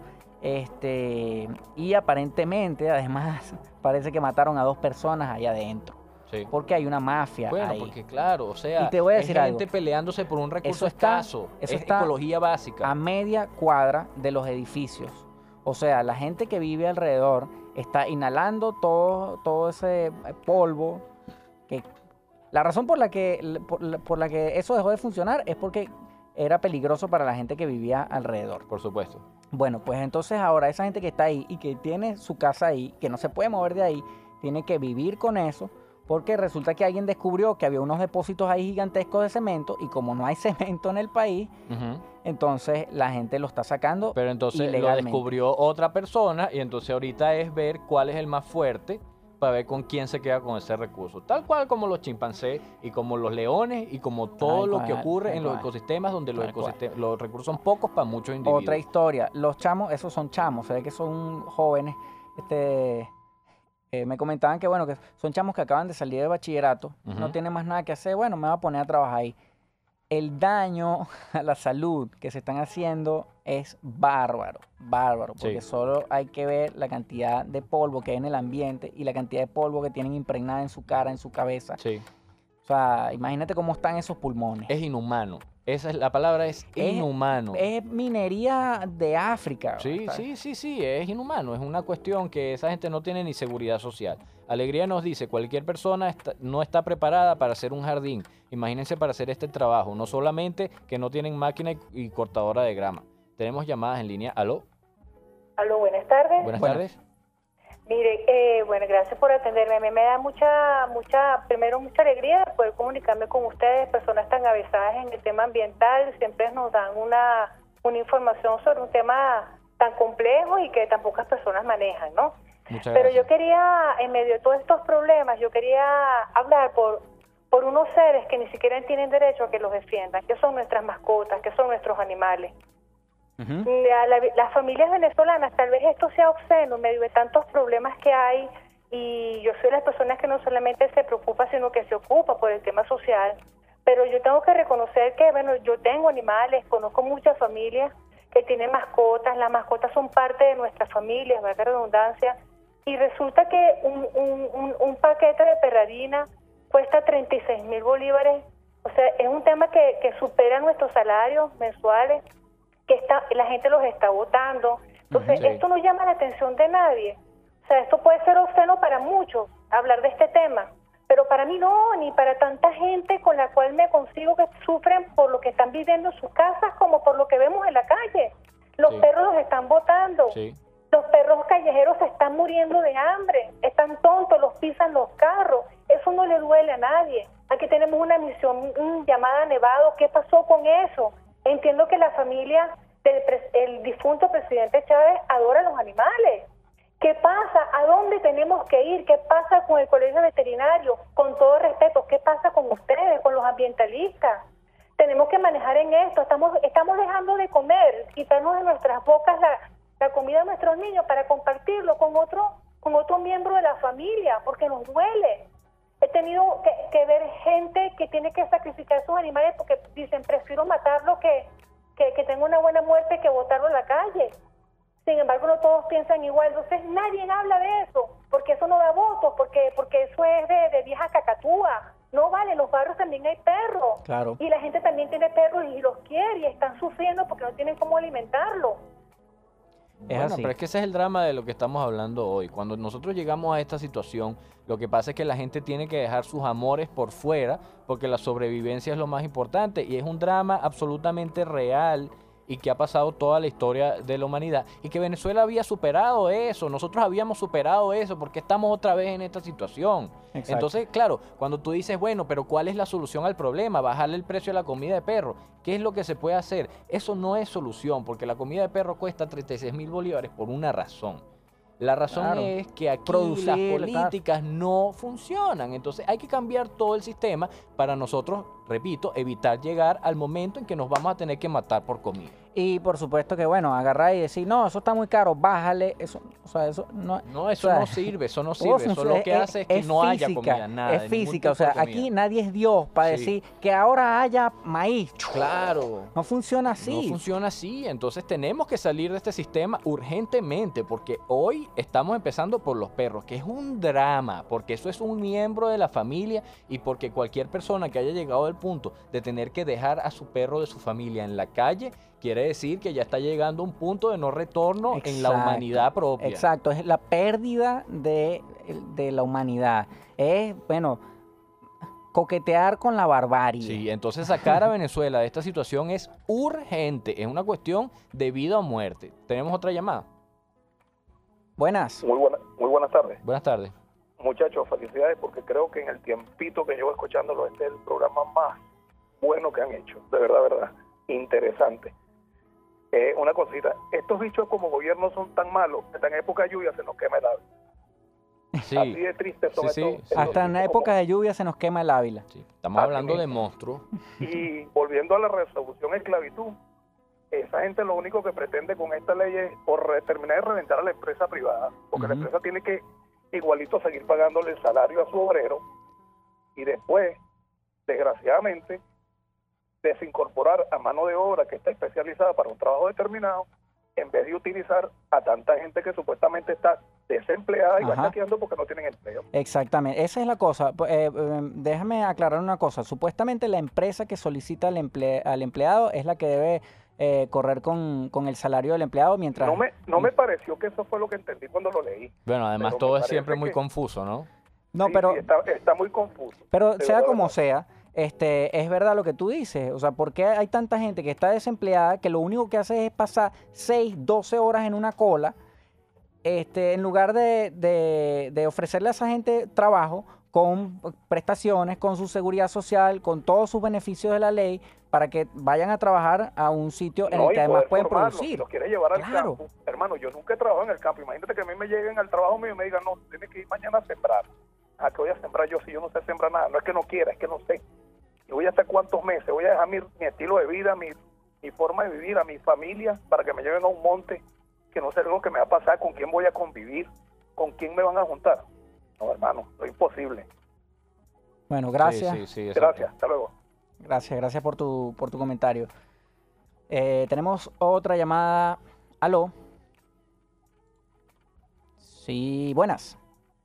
Este, y aparentemente, además, parece que mataron a dos personas allá adentro. Sí. Porque hay una mafia Bueno, ahí. porque claro, o sea, Y te voy a es decir gente algo. peleándose por un recurso Eso está- escaso. eso es está ecología básica. A media cuadra de los edificios. O sea, la gente que vive alrededor está inhalando todo, todo ese polvo. Que la razón por la que por, la- por la que eso dejó de funcionar es porque era peligroso para la gente que vivía alrededor. Por supuesto. Bueno, pues entonces ahora esa gente que está ahí y que tiene su casa ahí, que no se puede mover de ahí, tiene que vivir con eso, porque resulta que alguien descubrió que había unos depósitos ahí gigantescos de cemento y como no hay cemento en el país, Ujú. entonces la gente lo está sacando Pero entonces lo ilegalmente. descubrió otra persona y entonces ahorita es ver cuál es el más fuerte para ver con quién se queda con ese recurso. Tal cual como los chimpancés y como los leones y como todo Tal lo cual, que ocurre tal en los cual. ecosistemas donde los, Tal cual. ecosistemas, los recursos son pocos para muchos individuos. Otra historia, los chamos, esos son chamos, se ve que son jóvenes, este, eh, me comentaban que bueno, que son chamos que acaban de salir de bachillerato, Ujú. no tienen más nada que hacer, bueno, me voy a poner a trabajar ahí. El daño a la salud que se están haciendo es bárbaro, bárbaro, porque Sí. solo hay que ver la cantidad de polvo que hay en el ambiente y la cantidad de polvo que tienen impregnada en su cara, en su cabeza. Sí. O sea, imagínate cómo están esos pulmones. Es inhumano. Esa es la palabra, es, Es- inhumano. Es minería de África. Sí, ¿sabes? sí, sí, sí, es inhumano. Es una cuestión que esa gente no tiene ni seguridad social. Alegría nos dice, cualquier persona está- no está preparada para hacer un jardín. Imagínense para hacer este trabajo. No solamente que no tienen máquina y, y cortadora de grama. Tenemos llamadas en línea. ¿Aló? Aló, buenas tardes. Buenas Buenas. tardes. Mire, eh, bueno, gracias por atenderme. A mí me da mucha, mucha, primero mucha alegría de poder comunicarme con ustedes, personas tan avesadas en el tema ambiental. Siempre nos dan una, una información sobre un tema tan complejo y que tan pocas personas manejan, ¿no? Muchas Pero gracias. yo quería, en medio de todos estos problemas, yo quería hablar por, por unos seres que ni siquiera tienen derecho a que los defiendan, que son nuestras mascotas, que son nuestros animales. Ujú. La- la- las familias venezolanas, tal vez esto sea obsceno en medio de tantos problemas que hay, y yo soy de las personas que no solamente se preocupa, sino que se ocupa por el tema social, pero yo tengo que reconocer que, bueno, yo tengo animales, conozco muchas familias que tienen mascotas, las mascotas son parte de nuestras familias, valga la redundancia, y resulta que un, un, un, un paquete de perradina cuesta treinta y seis mil bolívares, o sea, es un tema que, que supera nuestros salarios mensuales, que está, la gente los está votando. Entonces, Sí. esto no llama la atención de nadie. O sea, esto puede ser obsceno para muchos, hablar de este tema, pero para mí no, ni para tanta gente con la cual me consigo que sufren por lo que están viviendo en sus casas, como por lo que vemos en la calle. Los Sí. perros los están votando. Sí. Los perros callejeros se están muriendo de hambre, están tontos, los pisan los carros. Eso no le duele a nadie. Aquí tenemos una misión mm, llamada Nevado. ¿Qué pasó con eso? Entiendo que la familia del pres- el difunto presidente Chávez adora a los animales. ¿Qué pasa? ¿A dónde tenemos que ir? ¿Qué pasa con el colegio veterinario? Con todo respeto, ¿qué pasa con ustedes, con los ambientalistas? Tenemos que manejar en esto. Estamos, estamos dejando de comer, quitarnos de nuestras bocas la, la comida de nuestros niños para compartirlo con otro, con otro miembro de la familia, porque nos duele. He tenido que, que ver gente que tiene que sacrificar a sus animales porque dicen, prefiero matarlo que, que, que tenga una buena muerte que botarlo en la calle. Sin embargo, no todos piensan igual. Entonces, nadie habla de eso, porque eso no da votos, porque, porque eso es de, de vieja cacatúa. No vale, en los barrios también hay perros. Claro. Y la gente también tiene perros y los quiere y están sufriendo porque no tienen cómo alimentarlos. Es Bueno, así. pero es que ese es el drama de lo que estamos hablando hoy. Cuando nosotros llegamos a esta situación, lo que pasa es que la gente tiene que dejar sus amores por fuera porque la sobrevivencia es lo más importante y es un drama absolutamente real y que ha pasado toda la historia de la humanidad y que Venezuela había superado eso, nosotros habíamos superado eso, porque estamos otra vez en esta situación. Exacto. Entonces, claro, cuando tú dices, bueno, pero ¿cuál es la solución al problema? Bajarle el precio a la comida de perro. ¿Qué es lo que se puede hacer? Eso no es solución, porque la comida de perro cuesta treinta y seis mil bolívares por una razón. La razón Claro. es que aquí Producir, las claro. políticas no funcionan. Entonces hay que cambiar todo el sistema para nosotros, repito, evitar llegar al momento en que nos vamos a tener que matar por comida. Y por supuesto que, bueno, agarrar y decir, no, eso está muy caro, bájale. Eso, o sea, eso no. No, eso o sea, no sirve, eso no todo sirve. Eso funciona, lo que hace es que no haya física, comida, nada. Es de ningún física, o tipo de sea, aquí comida. nadie es Dios para Sí. decir que ahora haya maíz. Claro. No funciona así. No funciona así, entonces tenemos que salir de este sistema urgentemente porque hoy estamos empezando por los perros, que es un drama, porque eso es un miembro de la familia y porque cualquier persona que haya llegado al punto de tener que dejar a su perro de su familia en la calle, quiere decir que ya está llegando a un punto de no retorno en la Exacto, humanidad propia. Exacto, es la pérdida de, de la humanidad. Es, bueno, coquetear con la barbarie. Sí, entonces sacar a Venezuela de esta situación es urgente, es una cuestión de vida o muerte. ¿Tenemos otra llamada? Buenas. Muy, buena, muy buenas tardes. Buenas tardes. Muchachos, felicidades porque creo que en el tiempito que llevo escuchándolo este es el programa más bueno que han hecho. De verdad, verdad. Interesante. Eh, una cosita. Estos bichos como gobierno son tan malos que hasta en época de lluvia se nos quema el ave. Sí. Así de triste son Sí, sí, estos- sí. estos Hasta en bichos época como- de lluvia se nos quema el Ávila. Sí, estamos Así hablando de mismo. monstruos. Y volviendo a la resolución de esclavitud, esa gente lo único que pretende con esta ley es por re- terminar de reventar a la empresa privada, porque la Ujú. empresa tiene que igualito seguir pagándole el salario a su obrero y después, desgraciadamente, desincorporar a mano de obra que está especializada para un trabajo determinado, en vez de utilizar a tanta gente que supuestamente está desempleada y va Ajá. saqueando porque no tienen empleo. Exactamente, esa es la cosa. P- eh, eh, déjame aclarar una cosa. Supuestamente la empresa que solicita al, emple- al empleado es la que debe eh, correr con, con el salario del empleado mientras... No me, no me pareció que eso fue lo que entendí cuando lo leí. Bueno, además Pero todo me es siempre parece muy que- confuso, ¿no? No, Sí, pero... sí, está, está muy confuso. Pero de sea verdad, como verdad. sea, este, es verdad lo que tú dices. O sea, ¿por qué hay tanta gente que está desempleada que lo único que hace es pasar seis, doce horas en una cola, este, en lugar de, de- de ofrecerle a esa gente trabajo con prestaciones, con su seguridad social, con todos sus beneficios de la ley, para que vayan a trabajar a un sitio en No, el y que además poder pueden formarlos, producir? Si los quieres llevar al Claro. campo. Hermano, yo nunca he trabajado en el campo. Imagínate que a mí me lleguen al trabajo mío y me digan, no, tienes que ir mañana a sembrar. ¿A qué voy a sembrar yo si yo no sé sembrar nada? No es que no quiera, es que no sé. Yo voy a hacer cuántos meses, voy a dejar mi, mi estilo de vida, mi, mi forma de vivir, a mi familia, para que me lleven a un monte, que no sé lo que me va a pasar, con quién voy a convivir, con quién me van a juntar. No, hermano, es imposible. Bueno, gracias. Sí, sí, sí, exacto. Gracias, hasta luego. Gracias, gracias por tu, por tu comentario. Eh, tenemos otra llamada. Aló. Sí, buenas.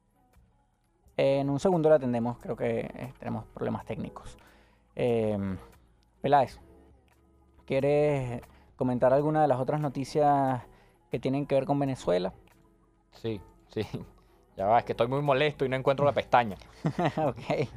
En un segundo la atendemos, creo que eh, tenemos problemas técnicos. Eh, Peláez, ¿quieres comentar alguna de las otras noticias que tienen que ver con Venezuela? Sí, sí. Ya va, es que estoy muy molesto y no encuentro la pestaña. Ok.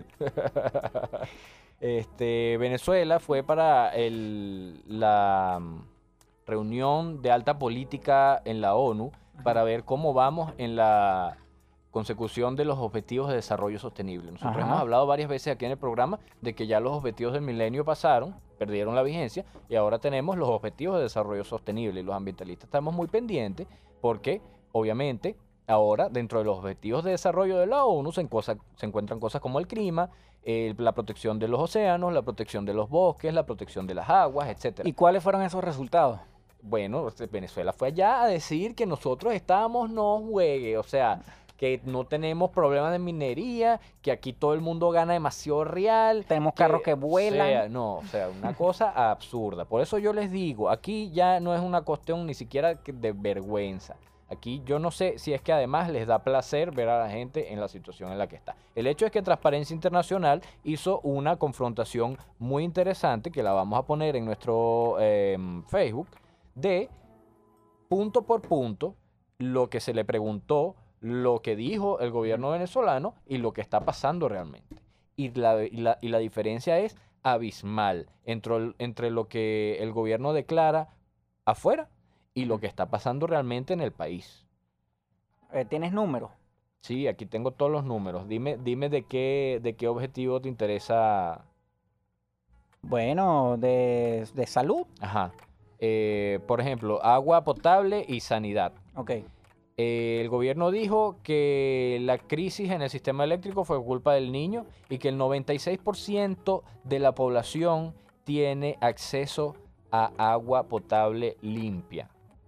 Este, Venezuela fue para el- la mm, reunión de alta política en la ONU para ver cómo vamos en la consecución de los objetivos de desarrollo sostenible. Nosotros Ajá. hemos hablado varias veces aquí en el programa de que ya los objetivos del milenio pasaron, perdieron la vigencia y ahora tenemos los objetivos de desarrollo sostenible. Y los ambientalistas estamos muy pendientes porque, obviamente, ahora dentro de los objetivos de desarrollo de la ONU se, encosa- se encuentran cosas como el clima, eh, la protección de los océanos, la protección de los bosques, la protección de las aguas, etcétera. ¿Y cuáles fueron esos resultados? Bueno, este, Venezuela fue allá a decir que nosotros estábamos no juegue, o sea, que no tenemos problemas de minería, que aquí todo el mundo gana demasiado real. Tenemos carros que o vuelan. sea, no, o sea, una cosa absurda. Por eso yo les digo, aquí ya no es una cuestión ni siquiera que- de vergüenza. Aquí yo no sé si es que además les da placer ver a la gente en la situación en la que está. El hecho es que Transparencia Internacional hizo una confrontación muy interesante, que la vamos a poner en nuestro eh, Facebook, de punto por punto lo que se le preguntó, lo que dijo el gobierno venezolano y lo que está pasando realmente. Y la, y la, y la diferencia es abismal entre, entre lo que el gobierno declara afuera y lo que está pasando realmente en el país. Eh, ¿Tienes números? Sí, aquí tengo todos los números. Dime, dime de qué, de qué objetivo te interesa. Bueno, de, de salud. Ajá. Eh, por ejemplo, agua potable y sanidad. Ok. Eh, el gobierno dijo que la crisis en el sistema eléctrico fue culpa del Niño y que el noventa y seis por ciento de la población tiene acceso a agua potable limpia.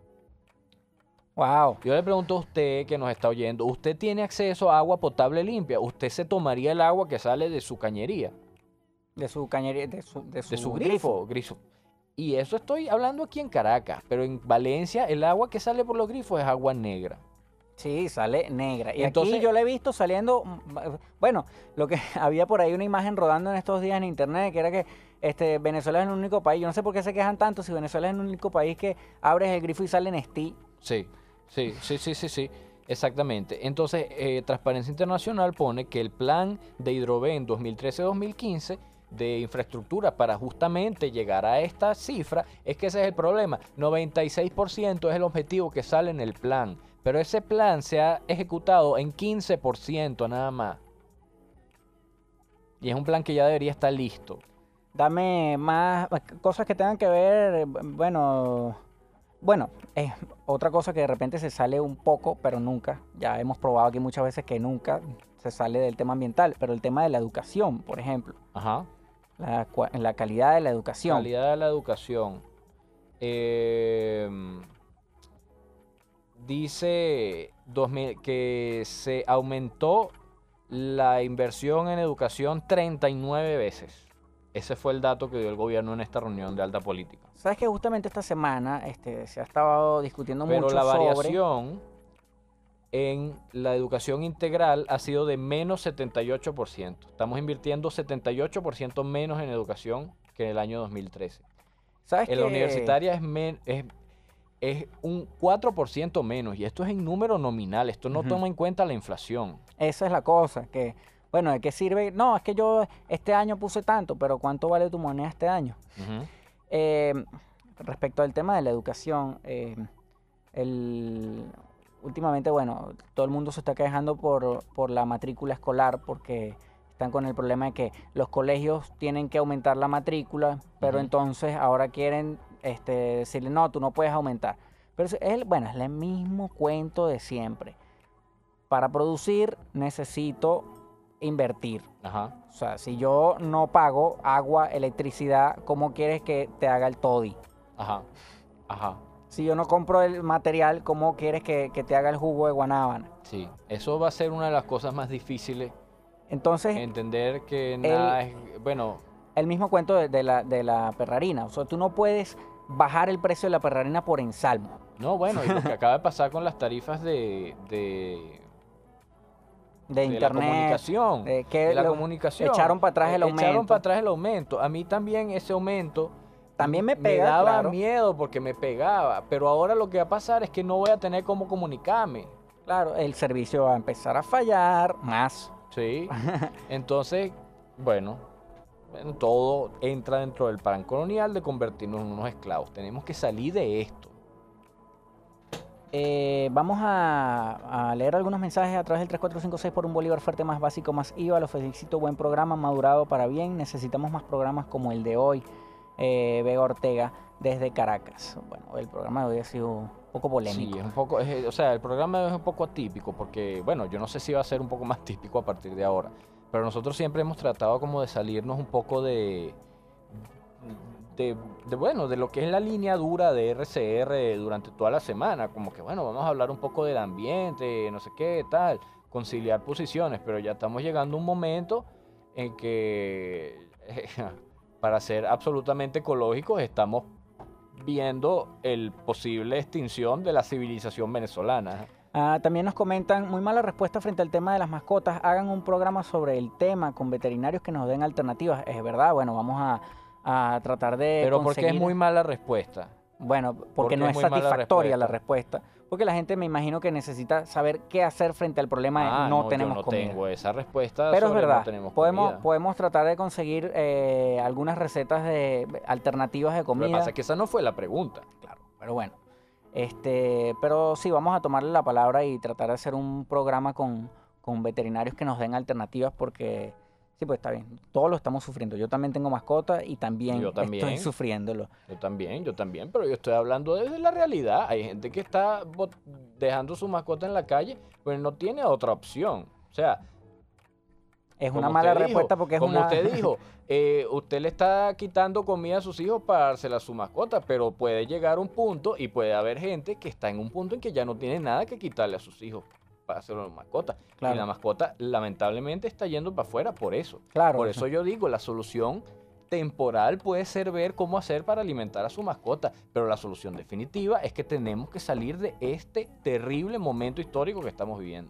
Wow. Yo le pregunto a usted que nos está oyendo, ¿usted tiene acceso a agua potable limpia? ¿Usted se tomaría el agua que sale de su cañería? De su cañería, de su, de su, De su grifo. grifo, grifo. Y eso estoy hablando aquí en Caracas, pero en Valencia el agua que sale por los grifos es agua negra. Sí, sale negra. Y Entonces- aquí yo la he visto saliendo, mm, bueno, lo que había por ahí una imagen rodando en estos días en internet, que era que este, Venezuela es el único país, yo no sé por qué se quejan tanto si Venezuela es el único país que abres el grifo y sale Nestí. Sí, sí, sí, sí, sí, sí, exactamente. Entonces, eh, Transparencia Internacional pone que el plan de Hidroven dos mil trece dos mil quince de infraestructura para justamente llegar a esta cifra, es que ese es el problema. noventa y seis por ciento es el objetivo que sale en el plan, pero ese plan se ha ejecutado en quince por ciento nada más. Y es un plan que ya debería estar listo. Dame más cosas que tengan que ver, eh, bueno, bueno, es otra cosa que de repente se sale un poco, pero nunca. Ya hemos probado aquí muchas veces que nunca se sale del tema ambiental, pero el tema de la educación, por ejemplo, Ajá. la, cua- la calidad de la educación. Calidad de la educación. Eh, dice dos mil que se aumentó la inversión en educación treinta y nueve veces. Ese fue el dato que dio el gobierno en esta reunión de alta política. Sabes que justamente esta semana este, se ha estado discutiendo Pero mucho la sobre... variación en la educación integral ha sido de menos setenta y ocho por ciento. Estamos invirtiendo setenta y ocho por ciento menos en educación que en el año dos mil trece. ¿Sabes En la que- universitaria es, men- es, es un cuatro por ciento menos, y esto es en número nominal, esto no Ujú. toma en cuenta la inflación. Esa es la cosa, que, bueno, ¿de qué sirve? No, es que yo este año puse tanto, pero ¿cuánto vale tu moneda este año? Ujú. Eh, respecto al tema de la educación, eh, el, últimamente, bueno, todo el mundo se está quejando por, por la matrícula escolar, porque están con el problema de que los colegios tienen que aumentar la matrícula, pero Ujú. entonces ahora quieren este, decirle, no, tú no puedes aumentar. Pero es, el- bueno, es el mismo cuento de siempre. Para producir necesito invertir. Ajá. O sea, si yo no pago agua, electricidad, ¿cómo quieres que te haga el toddy? Ajá. Ajá. Si yo no compro el material, ¿cómo quieres que, que te haga el jugo de guanábana? Sí, eso va a ser una de las cosas más difíciles, Entonces, entender que nada es, bueno, el mismo cuento de, de la, de la perrarina. O sea, tú no puedes bajar el precio de la perrarina por ensalmo. no, bueno, y lo que acaba de pasar con las tarifas de, de, De, de internet. la comunicación, de que de la lo- comunicación. echaron para atrás el Eh, Echaron aumento. para atrás el aumento. A mí también ese aumento También me pega, me daba claro. miedo porque me pegaba, pero ahora lo que va a pasar es que no voy a tener cómo comunicarme. Claro, el servicio va a empezar a fallar más. Sí. Entonces, bueno, bueno, todo entra dentro del plan colonial de convertirnos en unos esclavos. Tenemos que salir de esto. Eh, vamos a, a leer algunos mensajes a través del tres cuatro cinco seis por un Bolívar fuerte, más básico, más I V A. Los felicito, buen programa, madurado para bien. Necesitamos más programas como el de hoy. Eh, Vega Ortega, desde Caracas. Bueno, el programa de hoy ha sido un poco polémico. Sí, es un poco, es- o sea, el programa es un poco atípico porque, bueno, yo no sé si va a ser un poco más típico a partir de ahora, pero nosotros siempre hemos tratado como de salirnos un poco de, de, de, bueno, de lo que es la línea dura de R C R durante toda la semana, como que, bueno, vamos a hablar un poco del ambiente, no sé qué, tal, conciliar posiciones, pero ya estamos llegando a un momento en que, para ser absolutamente ecológicos, estamos viendo el posible extinción de la civilización venezolana. Ah, también nos comentan, muy mala respuesta frente al tema de las mascotas, hagan un programa sobre el tema con veterinarios que nos den alternativas. Es verdad, bueno, vamos a, a tratar de Pero ¿por qué es conseguir- muy mala respuesta? Bueno, ¿Por porque qué no es es muy mala satisfactoria la respuesta? respuesta. Porque la gente me imagino que necesita saber qué hacer frente al problema de Ah, no, no, tenemos yo no comida. tengo esa respuesta. Pero es sobre verdad, no tenemos podemos, comida. podemos tratar de conseguir eh, algunas recetas de alternativas de Lo que comida. pasa es que esa no fue la pregunta. Claro, pero bueno. Este, pero sí, vamos a tomarle la palabra y tratar de hacer un programa con, con veterinarios que nos den alternativas porque, sí, pues está bien, todos lo estamos sufriendo. Yo también tengo mascota y también, Yo también. estoy sufriéndolo. Yo también, yo también, pero yo estoy hablando desde la realidad. Hay gente que está bot- dejando su mascota en la calle, pues no tiene otra opción. O sea, Es como una mala usted dijo, respuesta porque es como una... usted dijo, eh, usted le está quitando comida a sus hijos para dársela a su mascota, pero puede llegar un punto y puede haber gente que está en un punto en que ya no tiene nada que quitarle a sus hijos para hacerlo a la mascota. Claro. Y la mascota lamentablemente está yendo para afuera por eso. Claro, Por eso. eso yo digo, la solución temporal puede ser ver cómo hacer para alimentar a su mascota, pero la solución definitiva es que tenemos que salir de este terrible momento histórico que estamos viviendo.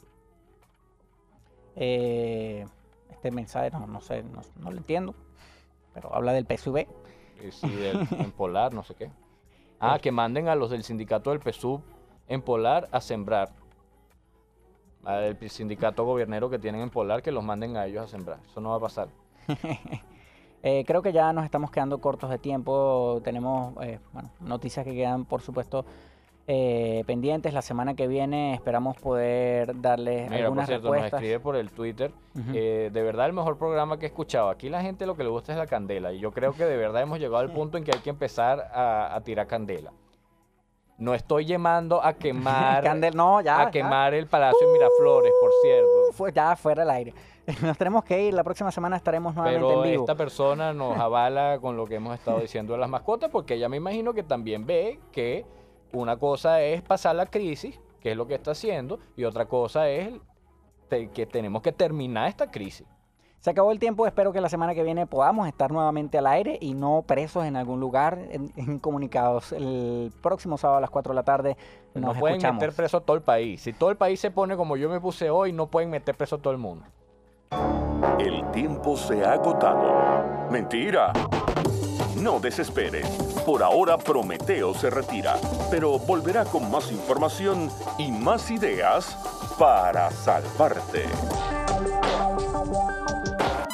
Eh, este mensaje, no, no sé, no, no lo entiendo, pero habla del P S U V. Eh, Sí, del, en Polar, no sé qué. Ah, que manden a los del sindicato del P S U V en Polar a sembrar. Al sindicato gobernero que tienen en Polar, que los manden a ellos a sembrar. Eso no va a pasar. Eh, creo que ya nos estamos quedando cortos de tiempo. Tenemos eh, bueno, noticias que quedan, por supuesto, eh, pendientes. La semana que viene esperamos poder darles Mira, por algunas cierto, nos respuestas. escribe por el Twitter. Ujú. eh, de verdad, el mejor programa que he escuchado. Aquí la gente lo que le gusta es la candela. Y yo creo que de verdad hemos llegado al punto en que hay que empezar a, a tirar candela. No estoy llamando a quemar, Candel- no, ya, a ya. quemar el Palacio de Miraflores, por cierto. Fue ya fuera del aire. Nos tenemos que ir. La próxima semana estaremos nuevamente Pero en vivo. esta persona nos avala con lo que hemos estado diciendo de las mascotas, porque ella me imagino que también ve que una cosa es pasar la crisis, que es lo que está haciendo, y otra cosa es te- que tenemos que terminar esta crisis. Se acabó el tiempo. Espero que la semana que viene podamos estar nuevamente al aire y no presos en algún lugar, en- incomunicados. El próximo sábado a las cuatro de la tarde nos No pueden escuchamos. meter preso a todo el país. Si todo el país se pone como yo me puse hoy, no pueden meter preso a todo el mundo. El tiempo se ha agotado. Mentira. No desesperes. Por ahora Prometeo se retira, pero volverá con más información y más ideas para salvarte.